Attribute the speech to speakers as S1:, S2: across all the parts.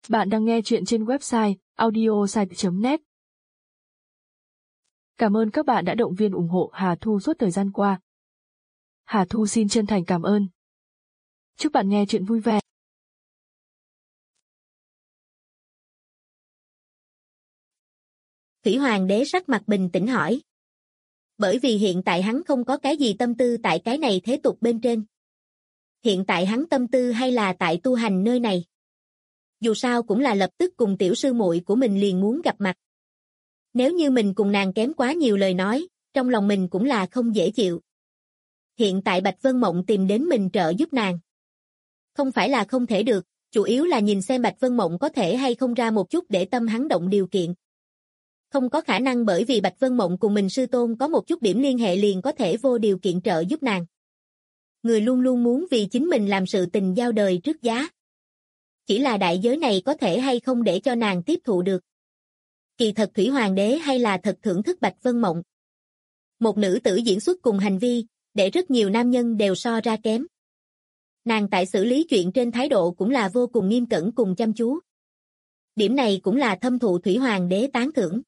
S1: Bạn đang nghe chuyện trên website audiosite.net. Cảm ơn các bạn đã động viên ủng hộ Hà Thu suốt thời gian qua. Hà Thu xin chân thành cảm ơn. Chúc bạn nghe chuyện vui vẻ.
S2: Thủy Hoàng đế sắc mặt bình tĩnh hỏi. Bởi vì hiện tại hắn không có cái gì tâm tư tại cái này thế tục bên trên. Hiện tại hắn tâm tư hay là tại tu hành nơi này. Dù sao cũng là lập tức cùng tiểu sư muội của mình liền muốn gặp mặt. Nếu như mình cùng nàng kém quá nhiều lời nói, trong lòng mình cũng là không dễ chịu. Hiện tại Bạch Vân Mộng tìm đến mình trợ giúp nàng. Không phải là không thể được, chủ yếu là nhìn xem Bạch Vân Mộng có thể hay không ra một chút để tâm hắn động điều kiện. Không có khả năng bởi vì Bạch Vân Mộng cùng mình sư tôn có một chút điểm liên hệ liền có thể vô điều kiện trợ giúp nàng. Người luôn luôn muốn vì chính mình làm sự tình giao đời trước giá. Chỉ là đại giới này có thể hay không để cho nàng tiếp thụ được. Kỳ thật Thủy Hoàng đế hay là thật thưởng thức Bạch Vân Mộng. Một nữ tử diễn xuất cùng hành vi, để rất nhiều nam nhân đều so ra kém. Nàng tại xử lý chuyện trên thái độ cũng là vô cùng nghiêm cẩn cùng chăm chú. Điểm này cũng là thâm thụ Thủy Hoàng đế tán thưởng.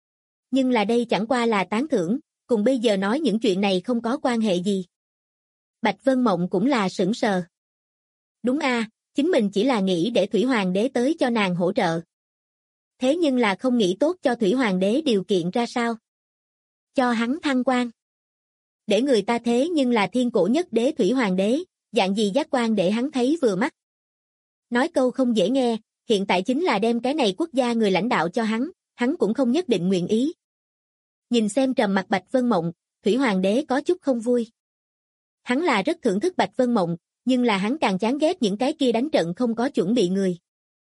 S2: Nhưng là đây chẳng qua là tán thưởng, cùng bây giờ nói những chuyện này không có quan hệ gì. Bạch Vân Mộng cũng là sững sờ. Đúng a, chính mình chỉ là nghĩ để Thủy Hoàng đế tới cho nàng hỗ trợ. Thế nhưng là không nghĩ tốt cho Thủy Hoàng đế điều kiện ra sao. Cho hắn thăng quan. Để người ta thế nhưng là thiên cổ nhất đế Thủy Hoàng đế, dạng gì giác quan để hắn thấy vừa mắt. Nói câu không dễ nghe, hiện tại chính là đem cái này quốc gia người lãnh đạo cho hắn cũng không nhất định nguyện ý. Nhìn xem trầm mặt Bạch Vân Mộng, Thủy Hoàng đế có chút không vui. Hắn là rất thưởng thức Bạch Vân Mộng, nhưng là hắn càng chán ghét những cái kia đánh trận không có chuẩn bị người.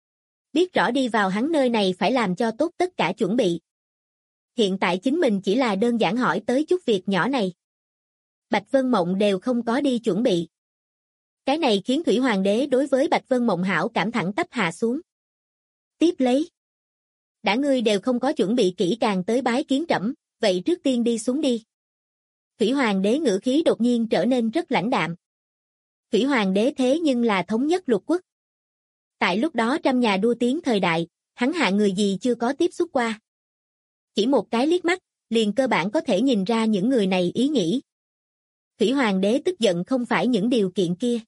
S2: Biết rõ đi vào hắn nơi này phải làm cho tốt tất cả chuẩn bị. Hiện tại chính mình chỉ là đơn giản hỏi tới chút việc nhỏ này. Bạch Vân Mộng đều không có đi chuẩn bị. Cái này khiến Thủy Hoàng đế đối với Bạch Vân Mộng hảo cảm thẳng tắp hạ xuống. Tiếp lấy. Đã ngươi đều không có chuẩn bị kỹ càng tới bái kiến trẫm, vậy trước tiên đi xuống đi. Thủy Hoàng đế ngữ khí đột nhiên trở nên rất lãnh đạm. Thủy Hoàng đế thế nhưng là thống nhất lục quốc. Tại lúc đó trăm nhà đua tiếng thời đại, hắn hạ người gì chưa có tiếp xúc qua. Chỉ một cái liếc mắt, liền cơ bản có thể nhìn ra những người này ý nghĩ. Thủy Hoàng đế tức giận không phải những điều kiện kia,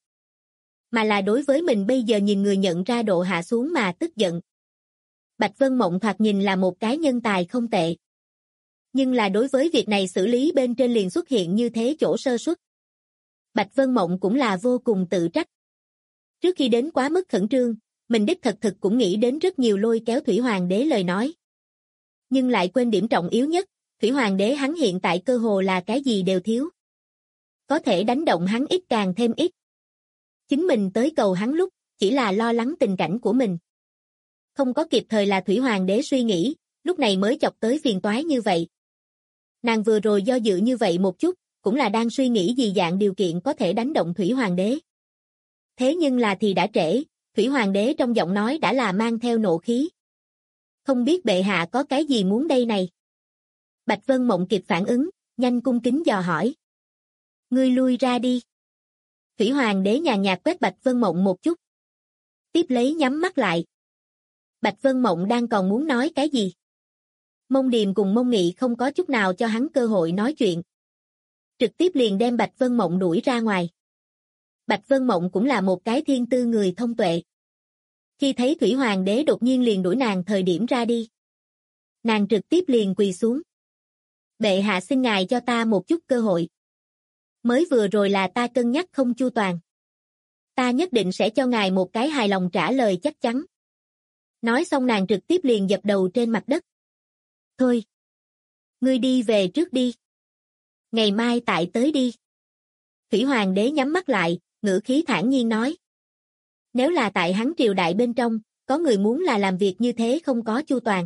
S2: mà là đối với mình bây giờ nhìn người nhận ra độ hạ xuống mà tức giận. Bạch Vân Mộng thoạt nhìn là một cái nhân tài không tệ. Nhưng là đối với việc này xử lý bên trên liền xuất hiện như thế chỗ sơ suất. Bạch Vân Mộng cũng là vô cùng tự trách. Trước khi đến quá mức khẩn trương, mình đích thật thực cũng nghĩ đến rất nhiều lôi kéo Thủy Hoàng đế lời nói. Nhưng lại quên điểm trọng yếu nhất, Thủy Hoàng đế hắn hiện tại cơ hồ là cái gì đều thiếu. Có thể đánh động hắn ít càng thêm ít. Chính mình tới cầu hắn lúc, chỉ là lo lắng tình cảnh của mình. Không có kịp thời là Thủy Hoàng đế suy nghĩ, lúc này mới chọc tới phiền toái như vậy. Nàng vừa rồi do dự như vậy một chút, cũng là đang suy nghĩ gì dạng điều kiện có thể đánh động Thủy Hoàng đế. Thế nhưng là thì đã trễ, Thủy Hoàng đế trong giọng nói đã là mang theo nộ khí. Không biết bệ hạ có cái gì muốn đây này. Bạch Vân Mộng kịp phản ứng, nhanh cung kính dò hỏi. Ngươi lui ra đi. Thủy Hoàng đế nhàn nhạt quét Bạch Vân Mộng một chút. Tiếp lấy nhắm mắt lại. Bạch Vân Mộng đang còn muốn nói cái gì. Mông Điềm cùng Mông Nghị không có chút nào cho hắn cơ hội nói chuyện. Trực tiếp liền đem Bạch Vân Mộng đuổi ra ngoài. Bạch Vân Mộng cũng là một cái thiên tư người thông tuệ. Khi thấy Thủy Hoàng đế đột nhiên liền đuổi nàng thời điểm ra đi. Nàng trực tiếp liền quỳ xuống. Bệ hạ xin ngài cho ta một chút cơ hội. Mới vừa rồi là ta cân nhắc không chu toàn. Ta nhất định sẽ cho ngài một cái hài lòng trả lời chắc chắn. Nói xong nàng trực tiếp liền dập đầu trên mặt đất. Thôi. Ngươi đi về trước đi. Ngày mai tại tới đi. Thủy Hoàng đế nhắm mắt lại, ngữ khí thản nhiên nói. Nếu là tại hắn triều đại bên trong, có người muốn là làm việc như thế không có chu toàn.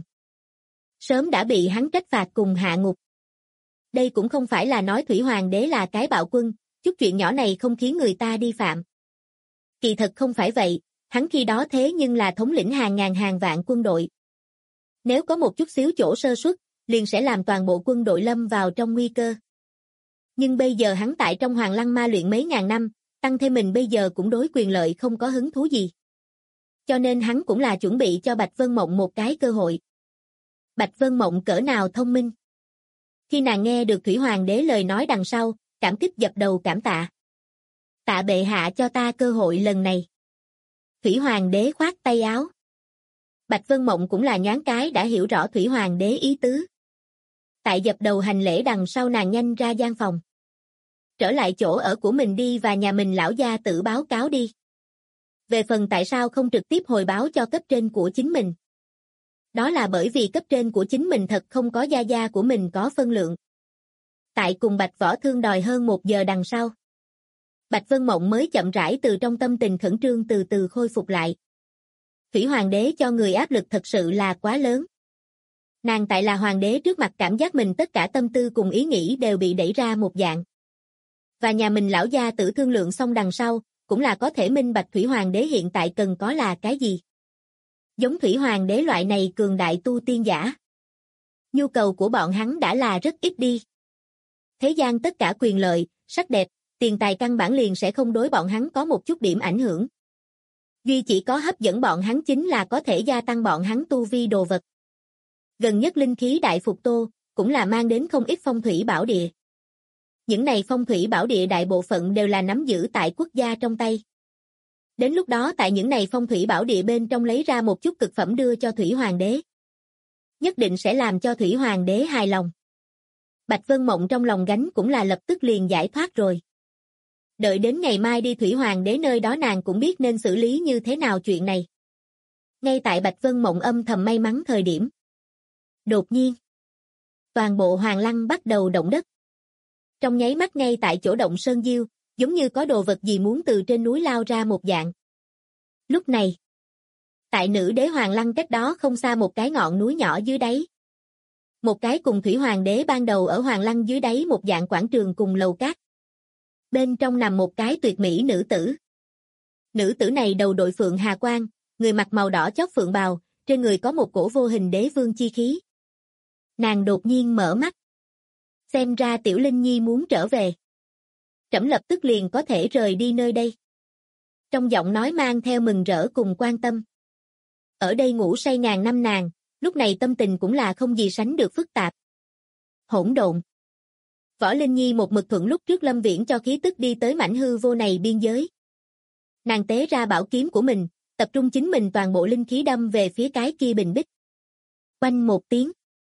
S2: Sớm đã bị hắn trách phạt cùng hạ ngục. Đây cũng không phải là nói Thủy Hoàng đế là cái bạo quân, chút chuyện nhỏ này không khiến người ta đi phạm. Kỳ thật không phải vậy, hắn khi đó thế nhưng là thống lĩnh hàng ngàn hàng vạn quân đội. Nếu có một chút xíu chỗ sơ suất, liền sẽ làm toàn bộ quân đội lâm vào trong nguy cơ. Nhưng bây giờ hắn tại trong Hoàng Lăng ma luyện mấy ngàn năm, tăng thêm mình bây giờ cũng đối quyền lợi không có hứng thú gì. Cho nên hắn cũng là chuẩn bị cho Bạch Vân Mộng một cái cơ hội. Bạch Vân Mộng cỡ nào thông minh. Khi nàng nghe được Thủy Hoàng đế lời nói đằng sau, cảm kích dập đầu cảm tạ. Tạ bệ hạ cho ta cơ hội lần này. Thủy Hoàng đế khoát tay áo. Bạch Vân Mộng cũng là nhoáng cái đã hiểu rõ Thủy Hoàng đế ý tứ. Tại dập đầu hành lễ đằng sau nàng nhanh ra gian phòng. Trở lại chỗ ở của mình đi và nhà mình lão gia tử báo cáo đi. Về phần tại sao không trực tiếp hồi báo cho cấp trên của chính mình. Đó là bởi vì cấp trên của chính mình thật không có gia gia của mình có phân lượng. Tại cùng Bạch Võ Thương đòi hơn 1 giờ đằng sau. Bạch Vân Mộng mới chậm rãi từ trong tâm tình khẩn trương từ từ khôi phục lại. Thủy Hoàng đế cho người áp lực thật sự là quá lớn. Nàng tại là hoàng đế trước mặt cảm giác mình tất cả tâm tư cùng ý nghĩ đều bị đẩy ra một dạng. Và nhà mình lão gia tử thương lượng xong đằng sau, cũng là có thể minh bạch Thủy Hoàng đế hiện tại cần có là cái gì. Giống Thủy Hoàng đế loại này cường đại tu tiên giả. Nhu cầu của bọn hắn đã là rất ít đi. Thế gian tất cả quyền lợi, sắc đẹp, tiền tài căn bản liền sẽ không đối bọn hắn có một chút điểm ảnh hưởng. Duy chỉ có hấp dẫn bọn hắn chính là có thể gia tăng bọn hắn tu vi đồ vật. Gần nhất linh khí đại phục tô, cũng là mang đến không ít phong thủy bảo địa. Những này phong thủy bảo địa đại bộ phận đều là nắm giữ tại quốc gia trong tay. Đến lúc đó tại những này phong thủy bảo địa bên trong lấy ra một chút cực phẩm đưa cho Thủy Hoàng đế. Nhất định sẽ làm cho Thủy Hoàng đế hài lòng. Bạch Vân Mộng trong lòng gánh cũng là lập tức liền giải thoát rồi. Đợi đến ngày mai đi Thủy Hoàng đế nơi đó nàng cũng biết nên xử lý như thế nào chuyện này. Ngay tại Bạch Vân Mộng âm thầm may mắn thời điểm. Đột nhiên, toàn bộ Hoàng Lăng bắt đầu động đất. Trong nháy mắt ngay tại chỗ động Sơn Diêu, giống như có đồ vật gì muốn từ trên núi lao ra một dạng. Lúc này, tại Nữ Đế Hoàng Lăng cách đó không xa một cái ngọn núi nhỏ dưới đáy. Một cái cùng Thủy Hoàng đế ban đầu ở Hoàng Lăng dưới đáy một dạng quảng trường cùng lầu cát. Bên trong nằm một cái tuyệt mỹ nữ tử. Nữ tử này đầu đội phượng hà quang, người mặc màu đỏ chót phượng bào, trên người có một cổ vô hình đế vương chi khí. Nàng đột nhiên mở mắt. Xem ra Tiểu Linh Nhi muốn trở về. Trẫm lập tức liền có thể rời đi nơi đây. Trong giọng nói mang theo mừng rỡ cùng quan tâm. Ở đây ngủ say ngàn năm nàng, lúc này tâm tình cũng là không gì sánh được phức tạp. Hỗn độn. Võ Linh Nhi một mực thuận lúc trước Lâm Viễn cho khí tức đi tới mảnh hư vô này biên giới. Nàng tế ra bảo kiếm của mình, tập trung chính mình toàn bộ linh khí đâm về phía cái kia bình bích. Oanh một tiếng.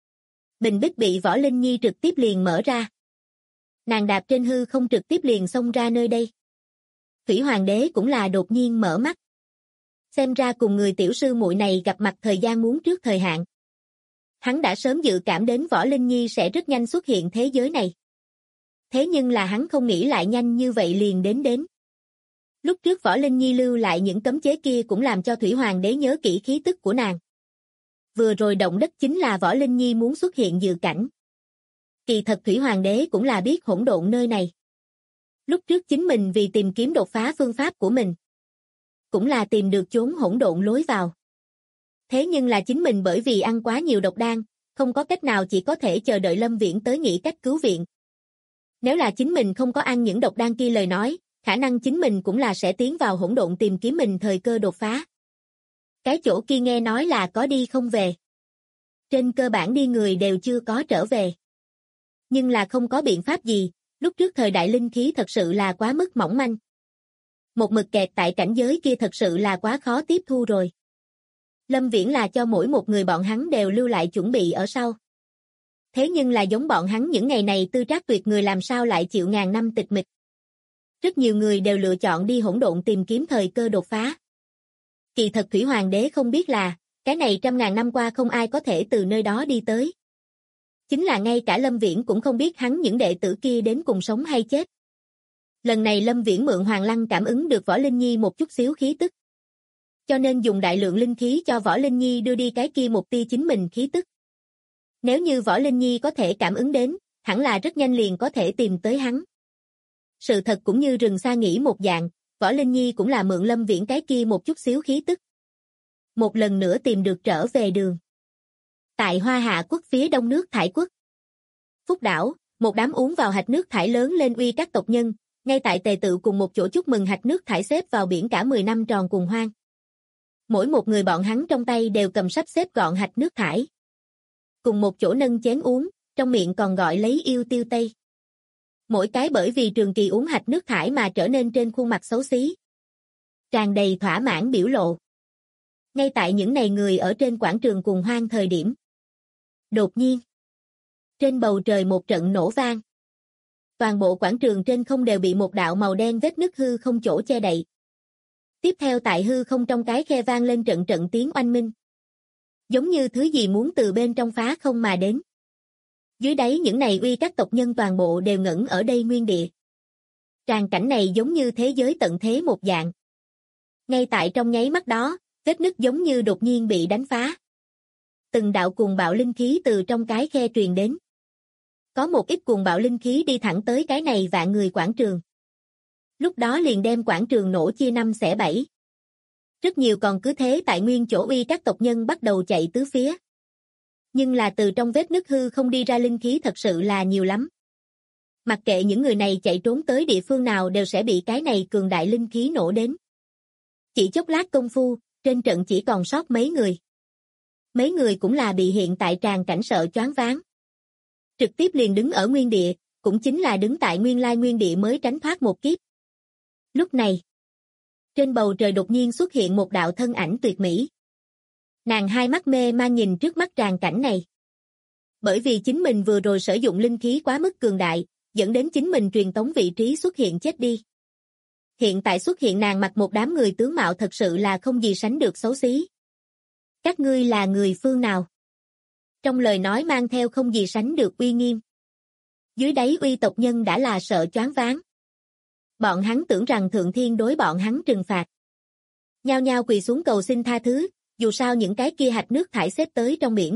S2: Bình bích bị Võ Linh Nhi trực tiếp liền mở ra. Nàng đạp trên hư không trực tiếp liền xông ra nơi đây. Thủy Hoàng đế cũng là đột nhiên mở mắt. Xem ra cùng người tiểu sư muội này gặp mặt thời gian muốn trước thời hạn. Hắn đã sớm dự cảm đến Võ Linh Nhi sẽ rất nhanh xuất hiện thế giới này. Thế nhưng là hắn không nghĩ lại nhanh như vậy liền đến. Lúc trước Võ Linh Nhi lưu lại những cấm chế kia cũng làm cho Thủy Hoàng đế nhớ kỹ khí tức của nàng. Vừa rồi động đất chính là Võ Linh Nhi muốn xuất hiện dự cảnh. Kỳ thật Thủy Hoàng đế cũng là biết hỗn độn nơi này. Lúc trước chính mình vì tìm kiếm đột phá phương pháp của mình. Cũng là tìm được chốn hỗn độn lối vào. Thế nhưng là chính mình bởi vì ăn quá nhiều độc đan, không có cách nào chỉ có thể chờ đợi Lâm Viễn tới nghĩ cách cứu viện. Nếu là chính mình không có ăn những độc đan kia lời nói, khả năng chính mình cũng là sẽ tiến vào hỗn độn tìm kiếm mình thời cơ đột phá. Cái chỗ kia nghe nói là có đi không về. Trên cơ bản đi người đều chưa có trở về. Nhưng là không có biện pháp gì, lúc trước thời đại linh khí thật sự là quá mức mỏng manh. Một mực kẹt tại cảnh giới kia thật sự là quá khó tiếp thu rồi. Lâm Viễn là cho mỗi một người bọn hắn đều lưu lại chuẩn bị ở sau. Thế nhưng là giống bọn hắn những ngày này tư trác tuyệt người làm sao lại chịu ngàn năm tịch mịch. Rất nhiều người đều lựa chọn đi hỗn độn tìm kiếm thời cơ đột phá. Kỳ thật Thủy Hoàng đế không biết là, cái này 100.000 năm qua không ai có thể từ nơi đó đi tới. Chính là ngay cả Lâm Viễn cũng không biết hắn những đệ tử kia đến cùng sống hay chết. Lần này Lâm Viễn mượn Hoàng Lăng cảm ứng được Võ Linh Nhi một chút xíu khí tức. Cho nên dùng đại lượng linh khí cho Võ Linh Nhi đưa đi cái kia một tia chính mình khí tức. Nếu như Võ Linh Nhi có thể cảm ứng đến, hẳn là rất nhanh liền có thể tìm tới hắn. Sự thật cũng như rừng xa nghĩ một dạng, Võ Linh Nhi cũng là mượn Lâm Viễn cái kia một chút xíu khí tức. Một lần nữa tìm được trở về đường. Tại Hoa Hạ quốc phía đông nước Thải quốc. Phúc đảo, một đám uống vào hạch nước thải lớn lên uy các tộc nhân, ngay tại tề tự cùng một chỗ chúc mừng hạch nước thải xếp vào biển cả 10 năm tròn cùng hoang. Mỗi một người bọn hắn trong tay đều cầm sắp xếp gọn hạch nước thải. Cùng một chỗ nâng chén uống, trong miệng còn gọi lấy yêu tiêu tây. Mỗi cái bởi vì trường kỳ uống hạch nước thải mà trở nên trên khuôn mặt xấu xí. Tràn đầy thỏa mãn biểu lộ. Ngay tại những này người ở trên quảng trường cùng hoang thời điểm. Đột nhiên, trên bầu trời một trận nổ vang. Toàn bộ quảng trường trên không đều bị một đạo màu đen vết nứt hư không chỗ che đậy. Tiếp theo tại hư không trong cái khe vang lên trận trận tiếng oanh minh. Giống như thứ gì muốn từ bên trong phá không mà đến. Dưới đáy những này uy các tộc nhân toàn bộ đều ngẩn ở đây nguyên địa. Tràng cảnh này giống như thế giới tận thế một dạng. Ngay tại trong nháy mắt đó, vết nứt giống như đột nhiên bị đánh phá. Từng đạo cuồng bạo linh khí từ trong cái khe truyền đến. Có một ít cuồng bạo linh khí đi thẳng tới cái này vạn người quảng trường. Lúc đó liền đem quảng trường nổ chia 5 xẻ 7. Rất nhiều còn cứ thế tại nguyên chỗ uy các tộc nhân bắt đầu chạy tứ phía. Nhưng là từ trong vết nứt hư không đi ra linh khí thật sự là nhiều lắm. Mặc kệ những người này chạy trốn tới địa phương nào đều sẽ bị cái này cường đại linh khí nổ đến. Chỉ chốc lát công phu, trên trận chỉ còn sót mấy người. Mấy người cũng là bị hiện tại tràng cảnh sợ choáng váng. Trực tiếp liền đứng ở nguyên địa, cũng chính là đứng tại nguyên lai nguyên địa mới tránh thoát một kiếp. Lúc này, trên bầu trời đột nhiên xuất hiện một đạo thân ảnh tuyệt mỹ. Nàng hai mắt mê man nhìn trước mắt tràng cảnh này. Bởi vì chính mình vừa rồi sử dụng linh khí quá mức cường đại, dẫn đến chính mình truyền tống vị trí xuất hiện chết đi. Hiện tại xuất hiện nàng mặc một đám người tướng mạo thật sự là không gì sánh được xấu xí. Các ngươi là người phương nào? Trong lời nói mang theo không gì sánh được uy nghiêm. Dưới đáy uy tộc nhân đã là sợ choáng váng. Bọn hắn tưởng rằng thượng thiên đối bọn hắn trừng phạt. Nhao nhao quỳ xuống cầu xin tha thứ, dù sao những cái kia hạch nước thải xếp tới trong biển.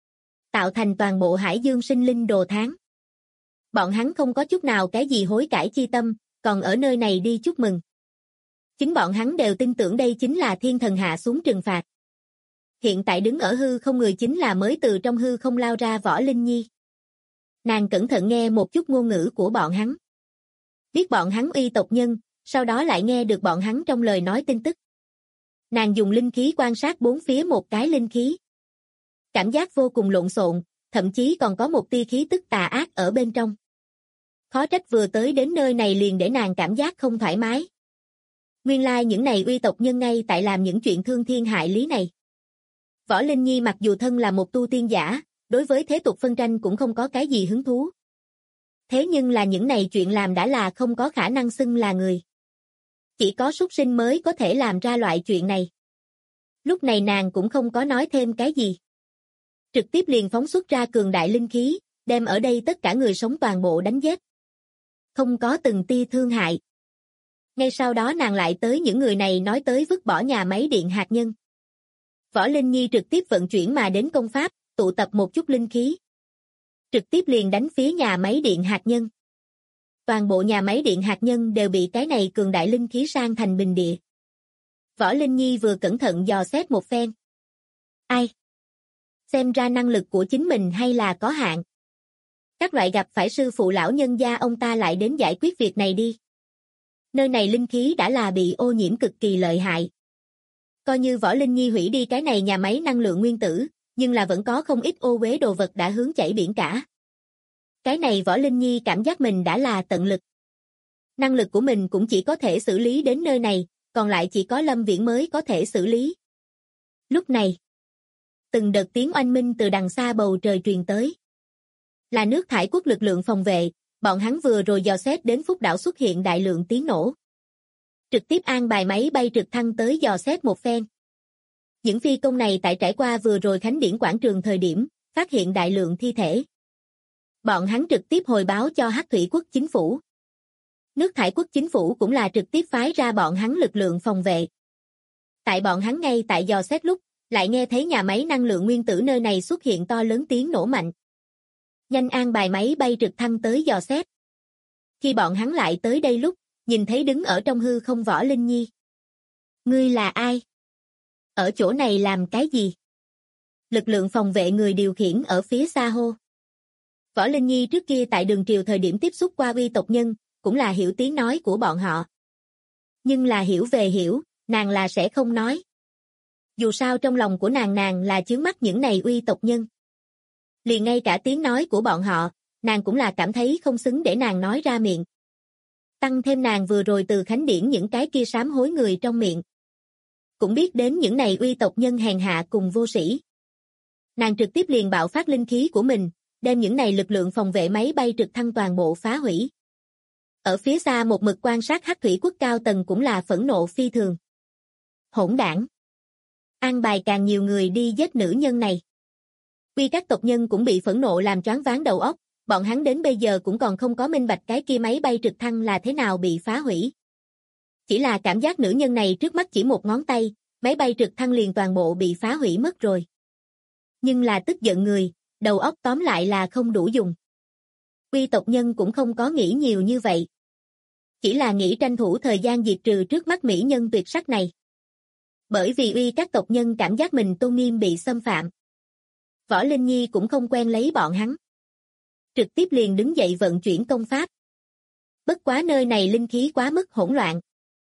S2: Tạo thành toàn bộ hải dương sinh linh đồ tháng. Bọn hắn không có chút nào cái gì hối cải chi tâm, còn ở nơi này đi chúc mừng. Chính bọn hắn đều tin tưởng đây chính là thiên thần hạ xuống trừng phạt. Hiện tại đứng ở hư không người chính là mới từ trong hư không lao ra Võ Linh Nhi. Nàng cẩn thận nghe một chút ngôn ngữ của bọn hắn. Biết bọn hắn uy tộc nhân, sau đó lại nghe được bọn hắn trong lời nói tin tức. Nàng dùng linh khí quan sát bốn phía một cái linh khí. Cảm giác vô cùng lộn xộn, thậm chí còn có một tia khí tức tà ác ở bên trong. Khó trách vừa tới đến nơi này liền để nàng cảm giác không thoải mái. Nguyên lai những này uy tộc nhân ngay tại làm những chuyện thương thiên hại lý này. Võ Linh Nhi mặc dù thân là một tu tiên giả, đối với thế tục phân tranh cũng không có cái gì hứng thú. Thế nhưng là những này chuyện làm đã là không có khả năng xưng là người. Chỉ có súc sinh mới có thể làm ra loại chuyện này. Lúc này nàng cũng không có nói thêm cái gì. Trực tiếp liền phóng xuất ra cường đại linh khí, đem ở đây tất cả người sống toàn bộ đánh giết. Không có từng tia thương hại. Ngay sau đó nàng lại tới những người này nói tới vứt bỏ nhà máy điện hạt nhân. Võ Linh Nhi trực tiếp vận chuyển mà đến công pháp, tụ tập một chút linh khí. Trực tiếp liền đánh phía nhà máy điện hạt nhân. Toàn bộ nhà máy điện hạt nhân đều bị cái này cường đại linh khí sang thành bình địa. Võ Linh Nhi vừa cẩn thận dò xét một phen. Ai? Xem ra năng lực của chính mình hay là có hạn. Các loại gặp phải sư phụ lão nhân gia ông ta lại đến giải quyết việc này đi. Nơi này linh khí đã là bị ô nhiễm cực kỳ lợi hại. Coi như Võ Linh Nhi hủy đi cái này nhà máy năng lượng nguyên tử, nhưng là vẫn có không ít ô uế đồ vật đã hướng chảy biển cả. Cái này Võ Linh Nhi cảm giác mình đã là tận lực. Năng lực của mình cũng chỉ có thể xử lý đến nơi này, còn lại chỉ có Lâm Viễn mới có thể xử lý. Lúc này, từng đợt tiếng oanh minh từ đằng xa bầu trời truyền tới. Là nước thải quốc lực lượng phòng vệ, bọn hắn vừa rồi dò xét đến Phúc đảo xuất hiện đại lượng tiếng nổ. Trực tiếp an bài máy bay trực thăng tới dò xét một phen. Những phi công này tại trải qua vừa rồi khánh điển quảng trường thời điểm, phát hiện đại lượng thi thể. Bọn hắn trực tiếp hồi báo cho Hắc Thủy quốc chính phủ. Nước thải quốc chính phủ cũng là trực tiếp phái ra bọn hắn lực lượng phòng vệ. Tại bọn hắn ngay tại dò xét lúc, lại nghe thấy nhà máy năng lượng nguyên tử nơi này xuất hiện to lớn tiếng nổ mạnh. Nhanh an bài máy bay trực thăng tới dò xét. Khi bọn hắn lại tới đây lúc, nhìn thấy đứng ở trong hư không Võ Linh Nhi. Ngươi là ai? Ở chỗ này làm cái gì? Lực lượng phòng vệ người điều khiển ở phía xa hô. Võ Linh Nhi trước kia tại đường triều thời điểm tiếp xúc qua uy tộc nhân, cũng là hiểu tiếng nói của bọn họ. Nhưng là hiểu về hiểu, nàng là sẽ không nói. Dù sao trong lòng của nàng là chướng mắt những này uy tộc nhân. Liền ngay cả tiếng nói của bọn họ, nàng cũng là cảm thấy không xứng để nàng nói ra miệng. Tăng thêm nàng vừa rồi từ Khánh Điển những cái kia sám hối người trong miệng. Cũng biết đến những này uy tộc nhân hèn hạ cùng vô sĩ. Nàng trực tiếp liền bạo phát linh khí của mình, đem những này lực lượng phòng vệ máy bay trực thăng toàn bộ phá hủy. Ở phía xa một mực quan sát Hắc Thủy Quốc cao tầng cũng là phẫn nộ phi thường. Hỗn đảng. An bài càng nhiều người đi giết nữ nhân này. Uy các tộc nhân cũng bị phẫn nộ làm choáng váng đầu óc, bọn hắn đến bây giờ cũng còn không có minh bạch cái kia máy bay trực thăng là thế nào bị phá hủy. Chỉ là cảm giác nữ nhân này trước mắt chỉ một ngón tay, máy bay trực thăng liền toàn bộ bị phá hủy mất rồi. Nhưng là tức giận người, đầu óc tóm lại là không đủ dùng. Uy tộc nhân cũng không có nghĩ nhiều như vậy. Chỉ là nghĩ tranh thủ thời gian diệt trừ trước mắt mỹ nhân tuyệt sắc này. Bởi vì uy các tộc nhân cảm giác mình tôn nghiêm bị xâm phạm. Võ Linh Nhi cũng không quen lấy bọn hắn. Trực tiếp liền đứng dậy vận chuyển công pháp. Bất quá nơi này linh khí quá mức hỗn loạn.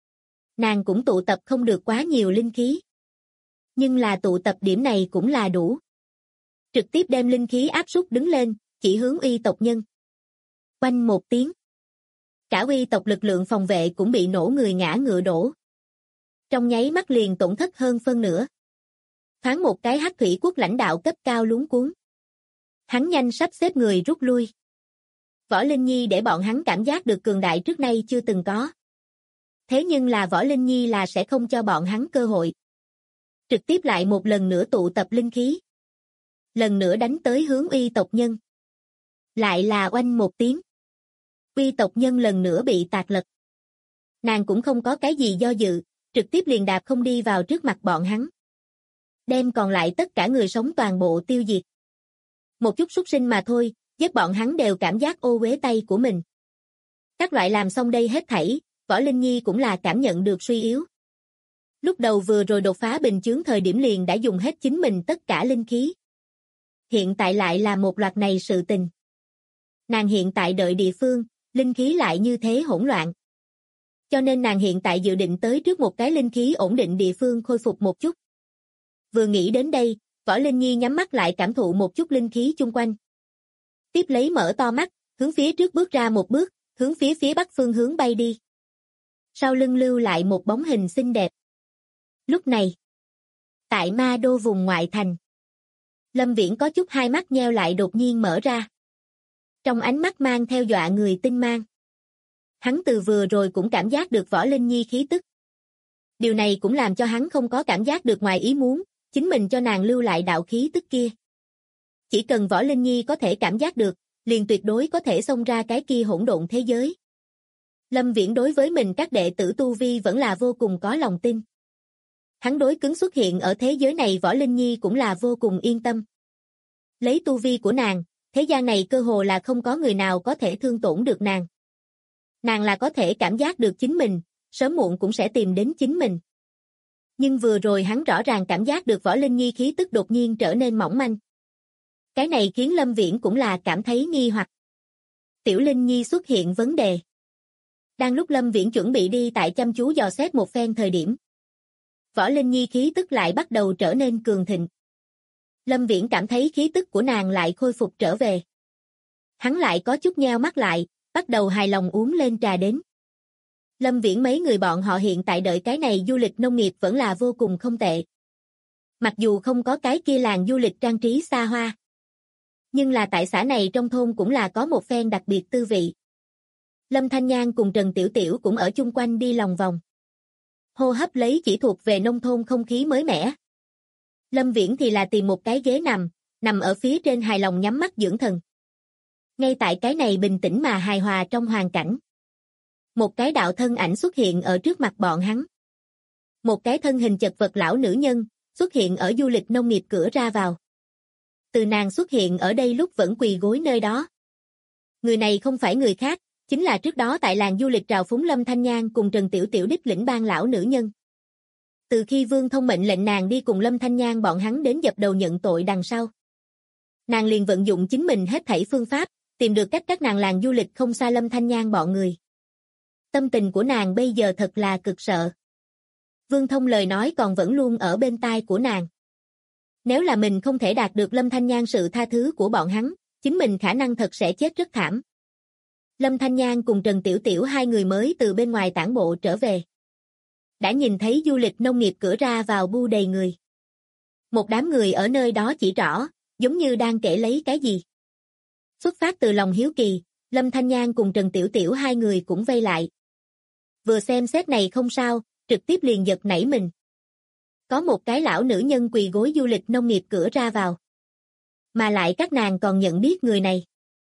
S2: Nàng cũng tụ tập không được quá nhiều linh khí. Nhưng là tụ tập điểm này cũng là đủ. Trực tiếp đem linh khí áp súc đứng lên, chỉ hướng uy tộc nhân. Oanh một tiếng. Cả uy tộc lực lượng phòng vệ cũng bị nổ người ngã ngựa đổ. Trong nháy mắt liền tổn thất hơn phân nửa. Thoáng một cái Hắc Thủy Quốc lãnh đạo cấp cao luống cuống. Hắn nhanh sắp xếp người rút lui. Võ Linh Nhi để bọn hắn cảm giác được cường đại trước nay chưa từng có. Thế nhưng là Võ Linh Nhi là sẽ không cho bọn hắn cơ hội. Trực tiếp lại một lần nữa tụ tập linh khí. Lần nữa đánh tới hướng uy tộc nhân. Lại là oanh một tiếng. Uy tộc nhân lần nữa bị tạc lật. Nàng cũng không có cái gì do dự, trực tiếp liền đạp không đi vào trước mặt bọn hắn. Đem còn lại tất cả người sống toàn bộ tiêu diệt. Một chút súc sinh mà thôi, giết bọn hắn đều cảm giác ô uế tay của mình. Các loại làm xong đây hết thảy, Võ Linh Nhi cũng là cảm nhận được suy yếu. Lúc đầu vừa rồi đột phá bình chướng thời điểm liền đã dùng hết chính mình tất cả linh khí. Hiện tại lại là một loạt này sự tình. Nàng hiện tại đợi địa phương, linh khí lại như thế hỗn loạn. Cho nên nàng hiện tại dự định tới trước một cái linh khí ổn định địa phương khôi phục một chút. Vừa nghĩ đến đây, Võ Linh Nhi nhắm mắt lại cảm thụ một chút linh khí chung quanh. Tiếp lấy mở to mắt, hướng phía trước bước ra một bước, hướng phía bắc phương hướng bay đi. Sau lưng lưu lại một bóng hình xinh đẹp. Lúc này, tại Ma Đô vùng ngoại thành, Lâm Viễn có chút hai mắt nheo lại đột nhiên mở ra. Trong ánh mắt mang theo dọa người tinh mang. Hắn từ vừa rồi cũng cảm giác được Võ Linh Nhi khí tức. Điều này cũng làm cho hắn không có cảm giác được ngoài ý muốn, chính mình cho nàng lưu lại đạo khí tức kia. Chỉ cần Võ Linh Nhi có thể cảm giác được, liền tuyệt đối có thể xông ra cái kia hỗn độn thế giới. Lâm Viễn đối với mình các đệ tử tu vi vẫn là vô cùng có lòng tin. Hắn đối cứng xuất hiện ở thế giới này Võ Linh Nhi cũng là vô cùng yên tâm. Lấy tu vi của nàng, thế gian này cơ hồ là không có người nào có thể thương tổn được nàng. Nàng là có thể cảm giác được chính mình, sớm muộn cũng sẽ tìm đến chính mình. Nhưng vừa rồi hắn rõ ràng cảm giác được Võ Linh Nhi khí tức đột nhiên trở nên mỏng manh. Cái này khiến Lâm Viễn cũng là cảm thấy nghi hoặc. Tiểu Linh Nhi xuất hiện vấn đề. Đang lúc Lâm Viễn chuẩn bị đi tại chăm chú dò xét một phen thời điểm. Võ Linh Nhi khí tức lại bắt đầu trở nên cường thịnh. Lâm Viễn cảm thấy khí tức của nàng lại khôi phục trở về. Hắn lại có chút nheo mắt lại, bắt đầu hài lòng uống lên trà đến. Lâm Viễn mấy người bọn họ hiện tại đợi cái này du lịch nông nghiệp vẫn là vô cùng không tệ. Mặc dù không có cái kia làng du lịch trang trí xa hoa. Nhưng là tại xã này trong thôn cũng là có một phen đặc biệt tư vị. Lâm Thanh Nhan cùng Trần Tiểu Tiểu cũng ở chung quanh đi lòng vòng. Hô hấp lấy chỉ thuộc về nông thôn không khí mới mẻ. Lâm Viễn thì là tìm một cái ghế nằm ở phía trên hài lòng nhắm mắt dưỡng thần. Ngay tại cái này bình tĩnh mà hài hòa trong hoàn cảnh. Một cái đạo thân ảnh xuất hiện ở trước mặt bọn hắn. Một cái thân hình chật vật lão nữ nhân, xuất hiện ở du lịch nông nghiệp cửa ra vào. Từ nàng xuất hiện ở đây lúc vẫn quỳ gối nơi đó. Người này không phải người khác, chính là trước đó tại làng du lịch trào phúng Lâm Thanh Nhan cùng Trần Tiểu Tiểu đích lĩnh ban lão nữ nhân. Từ khi Vương Thông mệnh lệnh nàng đi cùng Lâm Thanh Nhan bọn hắn đến dập đầu nhận tội đằng sau. Nàng liền vận dụng chính mình hết thảy phương pháp, tìm được cách các nàng làng du lịch không xa Lâm Thanh Nhan bọn người. Tâm tình của nàng bây giờ thật là cực sợ. Vương Thông lời nói còn vẫn luôn ở bên tai của nàng. Nếu là mình không thể đạt được Lâm Thanh Nhan sự tha thứ của bọn hắn, chính mình khả năng thật sẽ chết rất thảm. Lâm Thanh Nhan cùng Trần Tiểu Tiểu hai người mới từ bên ngoài tản bộ trở về. Đã nhìn thấy du lịch nông nghiệp cửa ra vào bu đầy người. Một đám người ở nơi đó chỉ trỏ, giống như đang kể lấy cái gì. Xuất phát từ lòng hiếu kỳ, Lâm Thanh Nhan cùng Trần Tiểu Tiểu hai người cũng vây lại. Vừa xem xét này không sao, trực tiếp liền giật nảy mình. Có một cái lão nữ nhân quỳ gối du lịch nông nghiệp cửa ra vào. Mà lại các nàng còn nhận biết người này.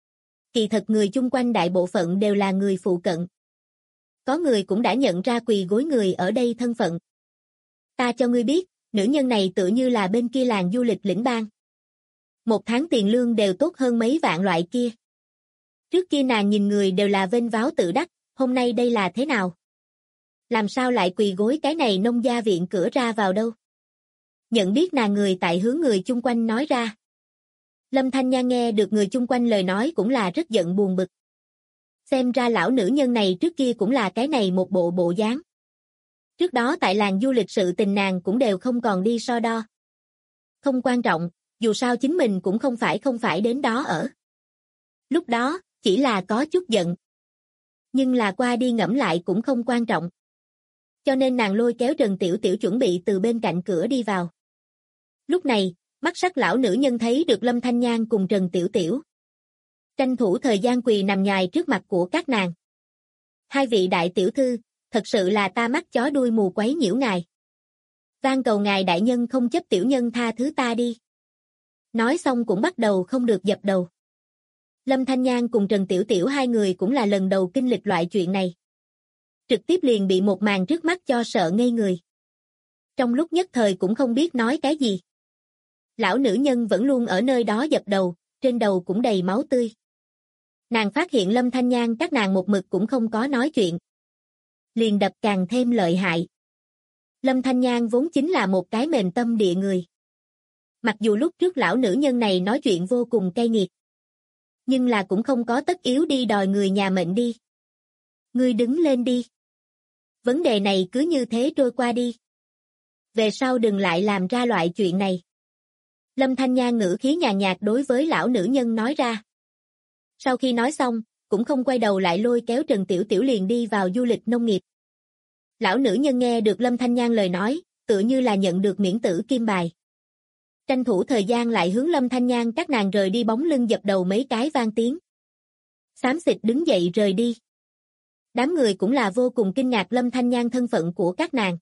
S2: Kỳ thật người chung quanh đại bộ phận đều là người phụ cận. Có người cũng đã nhận ra quỳ gối người ở đây thân phận. Ta cho ngươi biết, nữ nhân này tự như là bên kia làng du lịch Lĩnh Bang. Một tháng tiền lương đều tốt hơn mấy vạn loại kia. Trước kia nàng nhìn người đều là vênh váo tự đắc, hôm nay đây là thế nào? Làm sao lại quỳ gối cái này nông gia viện cửa ra vào đâu? Nhận biết nàng người tại hướng người chung quanh nói ra. Lâm Thanh Nhan nghe được người chung quanh lời nói cũng là rất giận buồn bực. Xem ra lão nữ nhân này trước kia cũng là cái này một bộ bộ dáng. Trước đó tại làng du lịch sự tình nàng cũng đều không còn đi so đo. Không quan trọng, dù sao chính mình cũng không phải đến đó ở. Lúc đó, chỉ là có chút giận. Nhưng là qua đi ngẫm lại cũng không quan trọng. Cho nên nàng lôi kéo Trần Tiểu Tiểu chuẩn bị từ bên cạnh cửa đi vào. Lúc này, mắt sắc lão nữ nhân thấy được Lâm Thanh Nhan cùng Trần Tiểu Tiểu. Tranh thủ thời gian quỳ nằm nhài trước mặt của các nàng. Hai vị đại tiểu thư, thật sự là ta mắt chó đuôi mù quấy nhiễu ngài. Van cầu ngài đại nhân không chấp tiểu nhân tha thứ ta đi. Nói xong cũng bắt đầu không được dập đầu. Lâm Thanh Nhan cùng Trần Tiểu Tiểu hai người cũng là lần đầu kinh lịch loại chuyện này. Trực tiếp liền bị một màn trước mắt cho sợ ngây người. Trong lúc nhất thời cũng không biết nói cái gì. Lão nữ nhân vẫn luôn ở nơi đó dập đầu, trên đầu cũng đầy máu tươi. Nàng phát hiện Lâm Thanh Nhan các nàng một mực cũng không có nói chuyện. Liền đập càng thêm lợi hại. Lâm Thanh Nhan vốn chính là một cái mềm tâm địa người. Mặc dù lúc trước lão nữ nhân này nói chuyện vô cùng cay nghiệt. Nhưng là cũng không có tất yếu đi đòi người nhà mệnh đi. Ngươi đứng lên đi. Vấn đề này cứ như thế trôi qua đi. Về sau đừng lại làm ra loại chuyện này. Lâm Thanh Nhan ngữ khí nhàn nhạt đối với lão nữ nhân nói ra. Sau khi nói xong, cũng không quay đầu lại lôi kéo Trần Tiểu Tiểu liền đi vào du lịch nông nghiệp. Lão nữ nhân nghe được Lâm Thanh Nhan lời nói, tựa như là nhận được miễn tử kim bài. Tranh thủ thời gian lại hướng Lâm Thanh Nhan các nàng rời đi bóng lưng dập đầu mấy cái vang tiếng. Xám xịt đứng dậy rời đi. Đám người cũng là vô cùng kinh ngạc Lâm Thanh Nhan thân phận của các nàng.